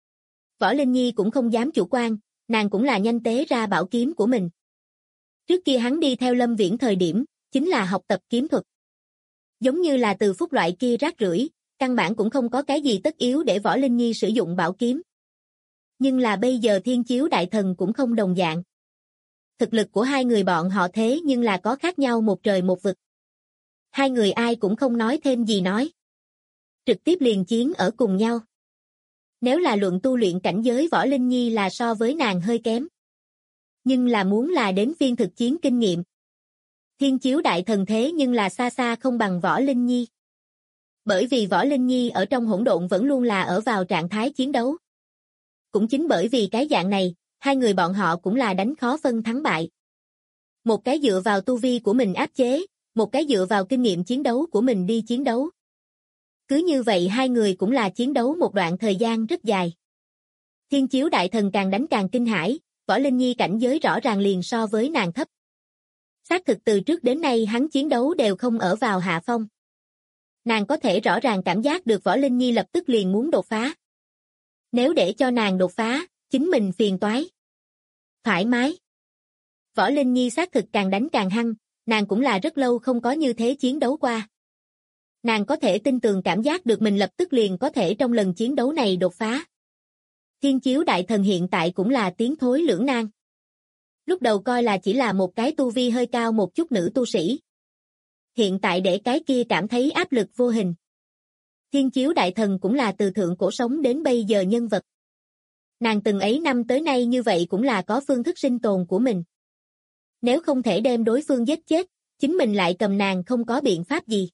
S2: Võ Linh Nhi cũng không dám chủ quan, nàng cũng là nhanh tế ra bảo kiếm của mình. Trước kia hắn đi theo Lâm Viễn thời điểm, chính là học tập kiếm thuật. Giống như là từ phúc loại kia rác rưởi, căn bản cũng không có cái gì tất yếu để Võ Linh Nhi sử dụng bảo kiếm. Nhưng là bây giờ Thiên Chiếu Đại Thần cũng không đồng dạng. Thực lực của hai người bọn họ thế nhưng là có khác nhau một trời một vực. Hai người ai cũng không nói thêm gì nói. Trực tiếp liền chiến ở cùng nhau. Nếu là luận tu luyện cảnh giới Võ Linh Nhi là so với nàng hơi kém. Nhưng là muốn là đến phiên thực chiến kinh nghiệm. Thiên Chiếu Đại Thần thế nhưng là xa xa không bằng Võ Linh Nhi. Bởi vì Võ Linh Nhi ở trong hỗn độn vẫn luôn là ở vào trạng thái chiến đấu. Cũng chính bởi vì cái dạng này, hai người bọn họ cũng là đánh khó phân thắng bại. Một cái dựa vào tu vi của mình áp chế, một cái dựa vào kinh nghiệm chiến đấu của mình đi chiến đấu. Cứ như vậy hai người cũng là chiến đấu một đoạn thời gian rất dài. Thiên Chiếu Đại Thần càng đánh càng kinh hãi, Võ Linh Nhi cảnh giới rõ ràng liền so với nàng thấp. Xác thực từ trước đến nay hắn chiến đấu đều không ở vào hạ phong. Nàng có thể rõ ràng cảm giác được Võ Linh Nhi lập tức liền muốn đột phá. Nếu để cho nàng đột phá, chính mình phiền toái. Thoải mái. Võ Linh Nhi xác thực càng đánh càng hăng, nàng cũng là rất lâu không có như thế chiến đấu qua. Nàng có thể tin tưởng cảm giác được mình lập tức liền có thể trong lần chiến đấu này đột phá. Thiên Chiếu Đại Thần hiện tại cũng là tiến thối lưỡng nan. Lúc đầu coi là chỉ là một cái tu vi hơi cao một chút nữ tu sĩ. Hiện tại để cái kia cảm thấy áp lực vô hình. Thiên Chiếu Đại Thần cũng là từ thượng cổ sống đến bây giờ nhân vật. Nàng từng ấy năm tới nay như vậy cũng là có phương thức sinh tồn của mình. Nếu không thể đem đối phương giết chết, chính mình lại cầm nàng không có biện pháp gì.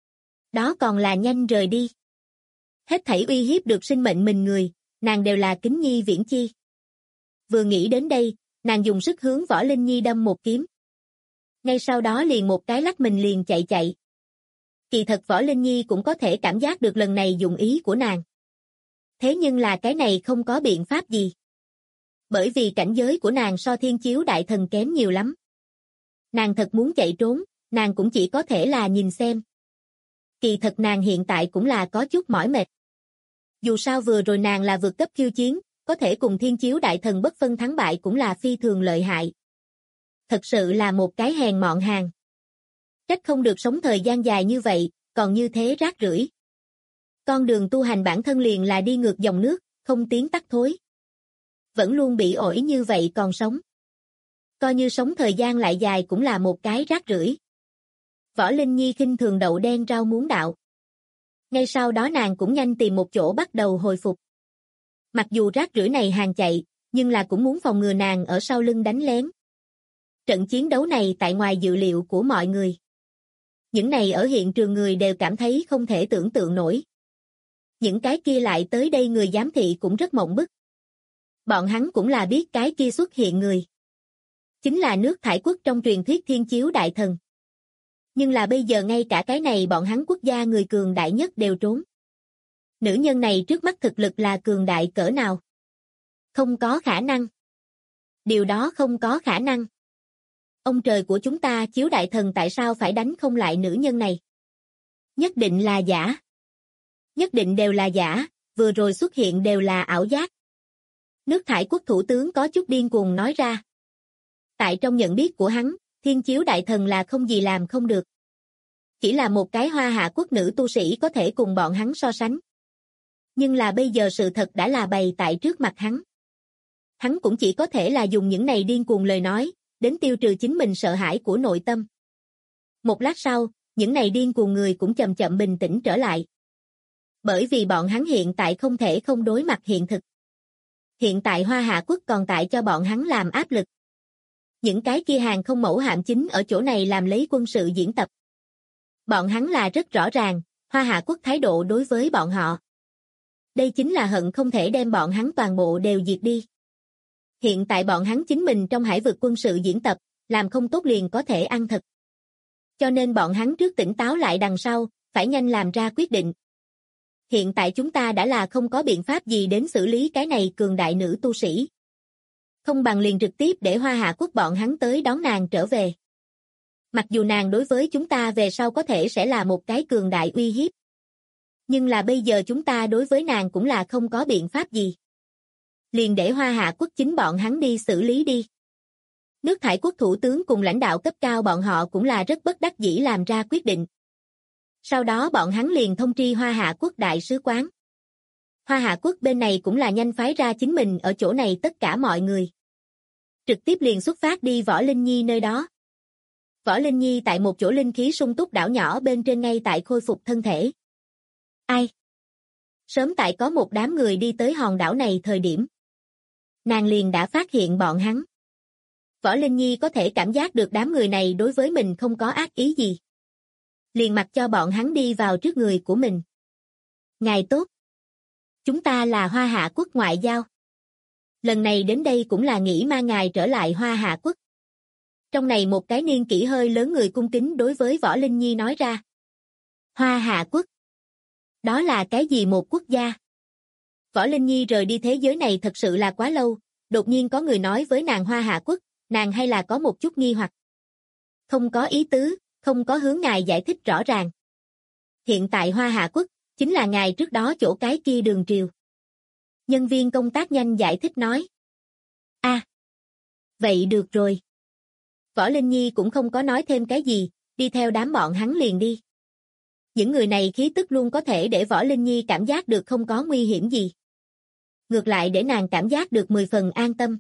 S2: Đó còn là nhanh rời đi. Hết thảy uy hiếp được sinh mệnh mình người, nàng đều là kính nhi viễn chi. Vừa nghĩ đến đây, nàng dùng sức hướng Võ Linh Nhi đâm một kiếm. Ngay sau đó liền một cái lắc mình liền chạy. Kỳ thật Võ Linh Nhi cũng có thể cảm giác được lần này dụng ý của nàng. Thế nhưng là cái này không có biện pháp gì. Bởi vì cảnh giới của nàng so Thiên Chiếu Đại Thần kém nhiều lắm. Nàng thật muốn chạy trốn, nàng cũng chỉ có thể là nhìn xem. Kỳ thật nàng hiện tại cũng là có chút mỏi mệt. Dù sao vừa rồi nàng là vượt cấp khiêu chiến, có thể cùng Thiên Chiếu Đại Thần bất phân thắng bại cũng là phi thường lợi hại. Thật sự là một cái hèn mọn hàng. Trách không được sống thời gian dài như vậy, còn như thế rác rưởi. Con đường tu hành bản thân liền là đi ngược dòng nước, không tiến tắt thối. Vẫn luôn bị ổi như vậy còn sống. Coi như sống thời gian lại dài cũng là một cái rác rưởi. Võ Linh Nhi khinh thường đậu đen rau muống đạo. Ngay sau đó nàng cũng nhanh tìm một chỗ bắt đầu hồi phục. Mặc dù rác rưởi này hàng chạy, nhưng là cũng muốn phòng ngừa nàng ở sau lưng đánh lén. Trận chiến đấu này tại ngoài dự liệu của mọi người. Những này ở hiện trường người đều cảm thấy không thể tưởng tượng nổi. Những cái kia lại tới đây người giám thị cũng rất mộng bức. Bọn hắn cũng là biết cái kia xuất hiện người. Chính là nước thải quốc trong truyền thuyết Thiên Chiếu Đại Thần. Nhưng là bây giờ ngay cả cái này bọn hắn quốc gia người cường đại nhất đều trốn. Nữ nhân này trước mắt thực lực là cường đại cỡ nào? Không có khả năng. Điều đó không có khả năng. Ông trời của chúng ta Chiếu Đại Thần tại sao phải đánh không lại nữ nhân này? Nhất định là giả. Nhất định đều là giả, vừa rồi xuất hiện đều là ảo giác. Nước thải quốc thủ tướng có chút điên cuồng nói ra. Tại trong nhận biết của hắn, Thiên Chiếu Đại Thần là không gì làm không được. Chỉ là một cái hoa hạ quốc nữ tu sĩ có thể cùng bọn hắn so sánh. Nhưng là bây giờ sự thật đã là bày tại trước mặt hắn. Hắn cũng chỉ có thể là dùng những này điên cuồng lời nói, đến tiêu trừ chính mình sợ hãi của nội tâm. Một lát sau, những này điên cuồng người cũng chậm chậm bình tĩnh trở lại. Bởi vì bọn hắn hiện tại không thể không đối mặt hiện thực. Hiện tại Hoa Hạ Quốc còn tại cho bọn hắn làm áp lực. Những cái kia hàng không mẫu hạm chính ở chỗ này làm lấy quân sự diễn tập. Bọn hắn là rất rõ ràng, Hoa Hạ Quốc thái độ đối với bọn họ. Đây chính là hận không thể đem bọn hắn toàn bộ đều diệt đi. Hiện tại bọn hắn chính mình trong hải vực quân sự diễn tập, làm không tốt liền có thể ăn thật. Cho nên bọn hắn trước tỉnh táo lại đằng sau, phải nhanh làm ra quyết định. Hiện tại chúng ta đã là không có biện pháp gì đến xử lý cái này cường đại nữ tu sĩ. Không bằng liền trực tiếp để Hoa Hạ Quốc bọn hắn tới đón nàng trở về. Mặc dù nàng đối với chúng ta về sau có thể sẽ là một cái cường đại uy hiếp. Nhưng là bây giờ chúng ta đối với nàng cũng là không có biện pháp gì. Liền để Hoa Hạ Quốc chính bọn hắn đi xử lý đi. Nước Thải Quốc thủ tướng cùng lãnh đạo cấp cao bọn họ cũng là rất bất đắc dĩ làm ra quyết định. Sau đó bọn hắn liền thông tri Hoa Hạ Quốc đại sứ quán. Hoa Hạ Quốc bên này cũng là nhanh phái ra chính mình ở chỗ này tất cả mọi người. Trực tiếp liền xuất phát đi Võ Linh Nhi nơi đó. Võ Linh Nhi tại một chỗ linh khí sung túc đảo nhỏ bên trên ngay tại khôi phục thân thể. Ai? Sớm tại có một đám người đi tới hòn đảo này thời điểm. Nàng liền đã phát hiện bọn hắn. Võ Linh Nhi có thể cảm giác được đám người này đối với mình không có ác ý gì. Liền mặc cho bọn hắn đi vào trước người của mình. Ngài tốt. Chúng ta là Hoa Hạ Quốc ngoại giao. Lần này đến đây cũng là nghĩ mang ngài trở lại Hoa Hạ Quốc. Trong này một cái niên kỷ hơi lớn người cung kính đối với Võ Linh Nhi nói ra. Hoa Hạ Quốc. Đó là cái gì một quốc gia? Võ Linh Nhi rời đi thế giới này thật sự là quá lâu, đột nhiên có người nói với nàng Hoa Hạ Quốc, nàng hay là có một chút nghi hoặc. Không có ý tứ, không có hướng ngài giải thích rõ ràng. Hiện tại Hoa Hạ Quốc, chính là ngài trước đó chỗ cái kia đường triều. Nhân viên công tác nhanh giải thích nói. Vậy được rồi. Võ Linh Nhi cũng không có nói thêm cái gì, đi theo đám bọn hắn liền đi. Những người này khí tức luôn có thể để Võ Linh Nhi cảm giác được không có nguy hiểm gì. Ngược lại để nàng cảm giác được 10 phần an tâm.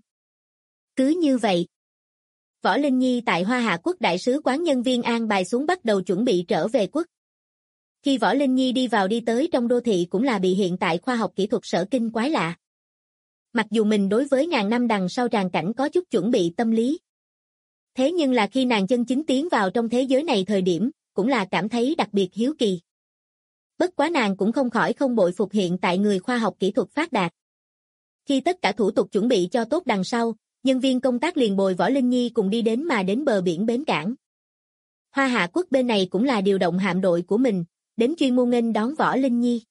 S2: Cứ như vậy. Võ Linh Nhi tại Hoa Hạ Quốc đại sứ quán nhân viên an bài xuống bắt đầu chuẩn bị trở về quốc. Khi Võ Linh Nhi đi vào đi tới trong đô thị cũng là bị hiện tại khoa học kỹ thuật sở kinh quái lạ. Mặc dù mình đối với ngàn năm đằng sau tràng cảnh có chút chuẩn bị tâm lý. Thế nhưng là khi nàng chân chính tiến vào trong thế giới này thời điểm, cũng là cảm thấy đặc biệt hiếu kỳ. Bất quá nàng cũng không khỏi không bội phục hiện tại người khoa học kỹ thuật phát đạt. Khi tất cả thủ tục chuẩn bị cho tốt đằng sau, nhân viên công tác liền bồi Võ Linh Nhi cùng đi đến bờ biển bến cảng. Hoa Hạ Quốc bên này cũng là điều động hạm đội của mình, đến chuyên môn nghênh đón Võ Linh Nhi.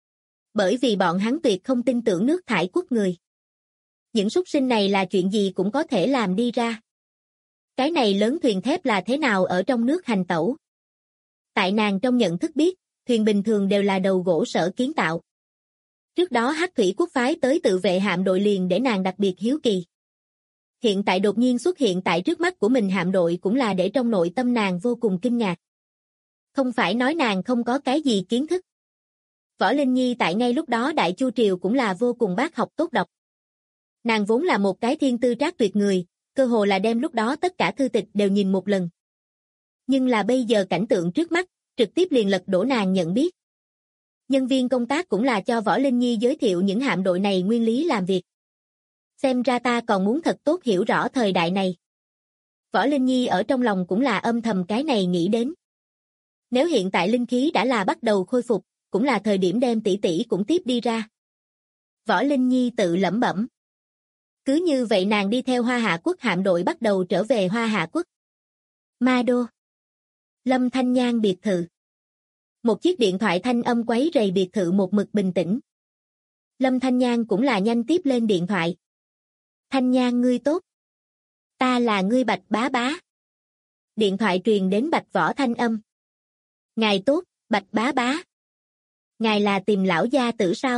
S2: Bởi vì bọn hắn tuyệt không tin tưởng nước Thải Quốc người. Những súc sinh này là chuyện gì cũng có thể làm đi ra. Cái này lớn thuyền thép là thế nào ở trong nước hành tẩu? Tại nàng trong nhận thức biết, thuyền bình thường đều là đầu gỗ sở kiến tạo. Trước đó Hắc Thủy Quốc phái tới tự vệ hạm đội liền để nàng đặc biệt hiếu kỳ. Hiện tại đột nhiên xuất hiện tại trước mắt của mình hạm đội cũng là để trong nội tâm nàng vô cùng kinh ngạc. Không phải nói nàng không có cái gì kiến thức. Võ Linh Nhi tại ngay lúc đó Đại Chu Triều cũng là vô cùng bác học tốt đọc. Nàng vốn là một cái thiên tư trác tuyệt người, cơ hồ là đem lúc đó tất cả thư tịch đều nhìn một lần. Nhưng là bây giờ cảnh tượng trước mắt, trực tiếp liền lật đổ nàng nhận biết. Nhân viên công tác cũng là cho Võ Linh Nhi giới thiệu những hạm đội này nguyên lý làm việc. Xem ra ta còn muốn thật tốt hiểu rõ thời đại này. Võ Linh Nhi ở trong lòng cũng là âm thầm cái này nghĩ đến. Nếu hiện tại linh khí đã là bắt đầu khôi phục, cũng là thời điểm đem tỷ tỷ cũng tiếp đi ra. Võ Linh Nhi tự lẩm bẩm. Cứ như vậy nàng đi theo Hoa Hạ Quốc hạm đội bắt đầu trở về Hoa Hạ Quốc. Ma Đô. Lâm Thanh Nhan biệt thự. Một chiếc điện thoại thanh âm quấy rầy biệt thự một mực bình tĩnh. Lâm Thanh Nhan cũng là nhanh tiếp lên điện thoại. Thanh Nhan ngươi tốt. Ta là ngươi Bạch Bá Bá. Điện thoại truyền đến Bạch Võ thanh âm. Ngài tốt, Bạch Bá Bá. Ngài là tìm lão gia tử sao?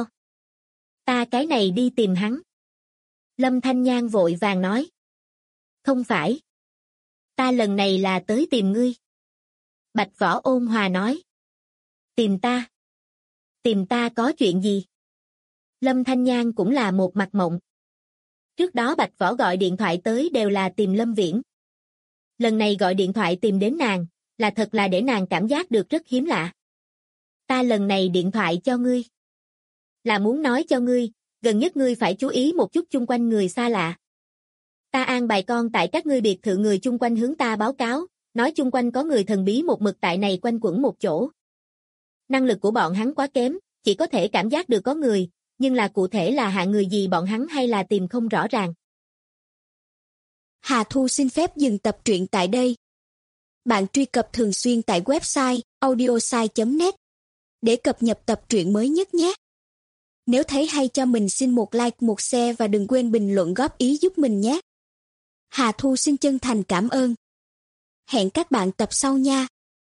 S2: Ta cái này đi tìm hắn. Lâm Thanh Nhan vội vàng nói. Không phải. Ta lần này là tới tìm ngươi. Bạch Võ ôn hòa nói. Tìm ta? Tìm ta có chuyện gì? Lâm Thanh Nhan cũng là một mặt mộng. Trước đó Bạch Võ gọi điện thoại tới đều là tìm Lâm Viễn. Lần này gọi điện thoại tìm đến nàng, là thật là để nàng cảm giác được rất hiếm lạ. Ta lần này điện thoại cho ngươi, là muốn nói cho ngươi, gần nhất ngươi phải chú ý một chút chung quanh người xa lạ. Ta an bài con tại các ngươi biệt thự người chung quanh hướng ta báo cáo, nói chung quanh có người thần bí một mực tại này quanh quẩn một chỗ. Năng lực của bọn hắn quá kém, chỉ có thể cảm giác được có người, nhưng là cụ thể là hạ người gì bọn hắn hay là tìm không rõ ràng.
S3: Hà Thu xin phép dừng tập truyện tại đây. Bạn truy cập thường xuyên tại website audiosai.net để cập nhật tập truyện mới nhất nhé. Nếu thấy hay cho mình xin một like, một share và đừng quên bình luận góp ý giúp mình nhé. Hà Thu xin chân thành cảm ơn. Hẹn các bạn tập sau nha.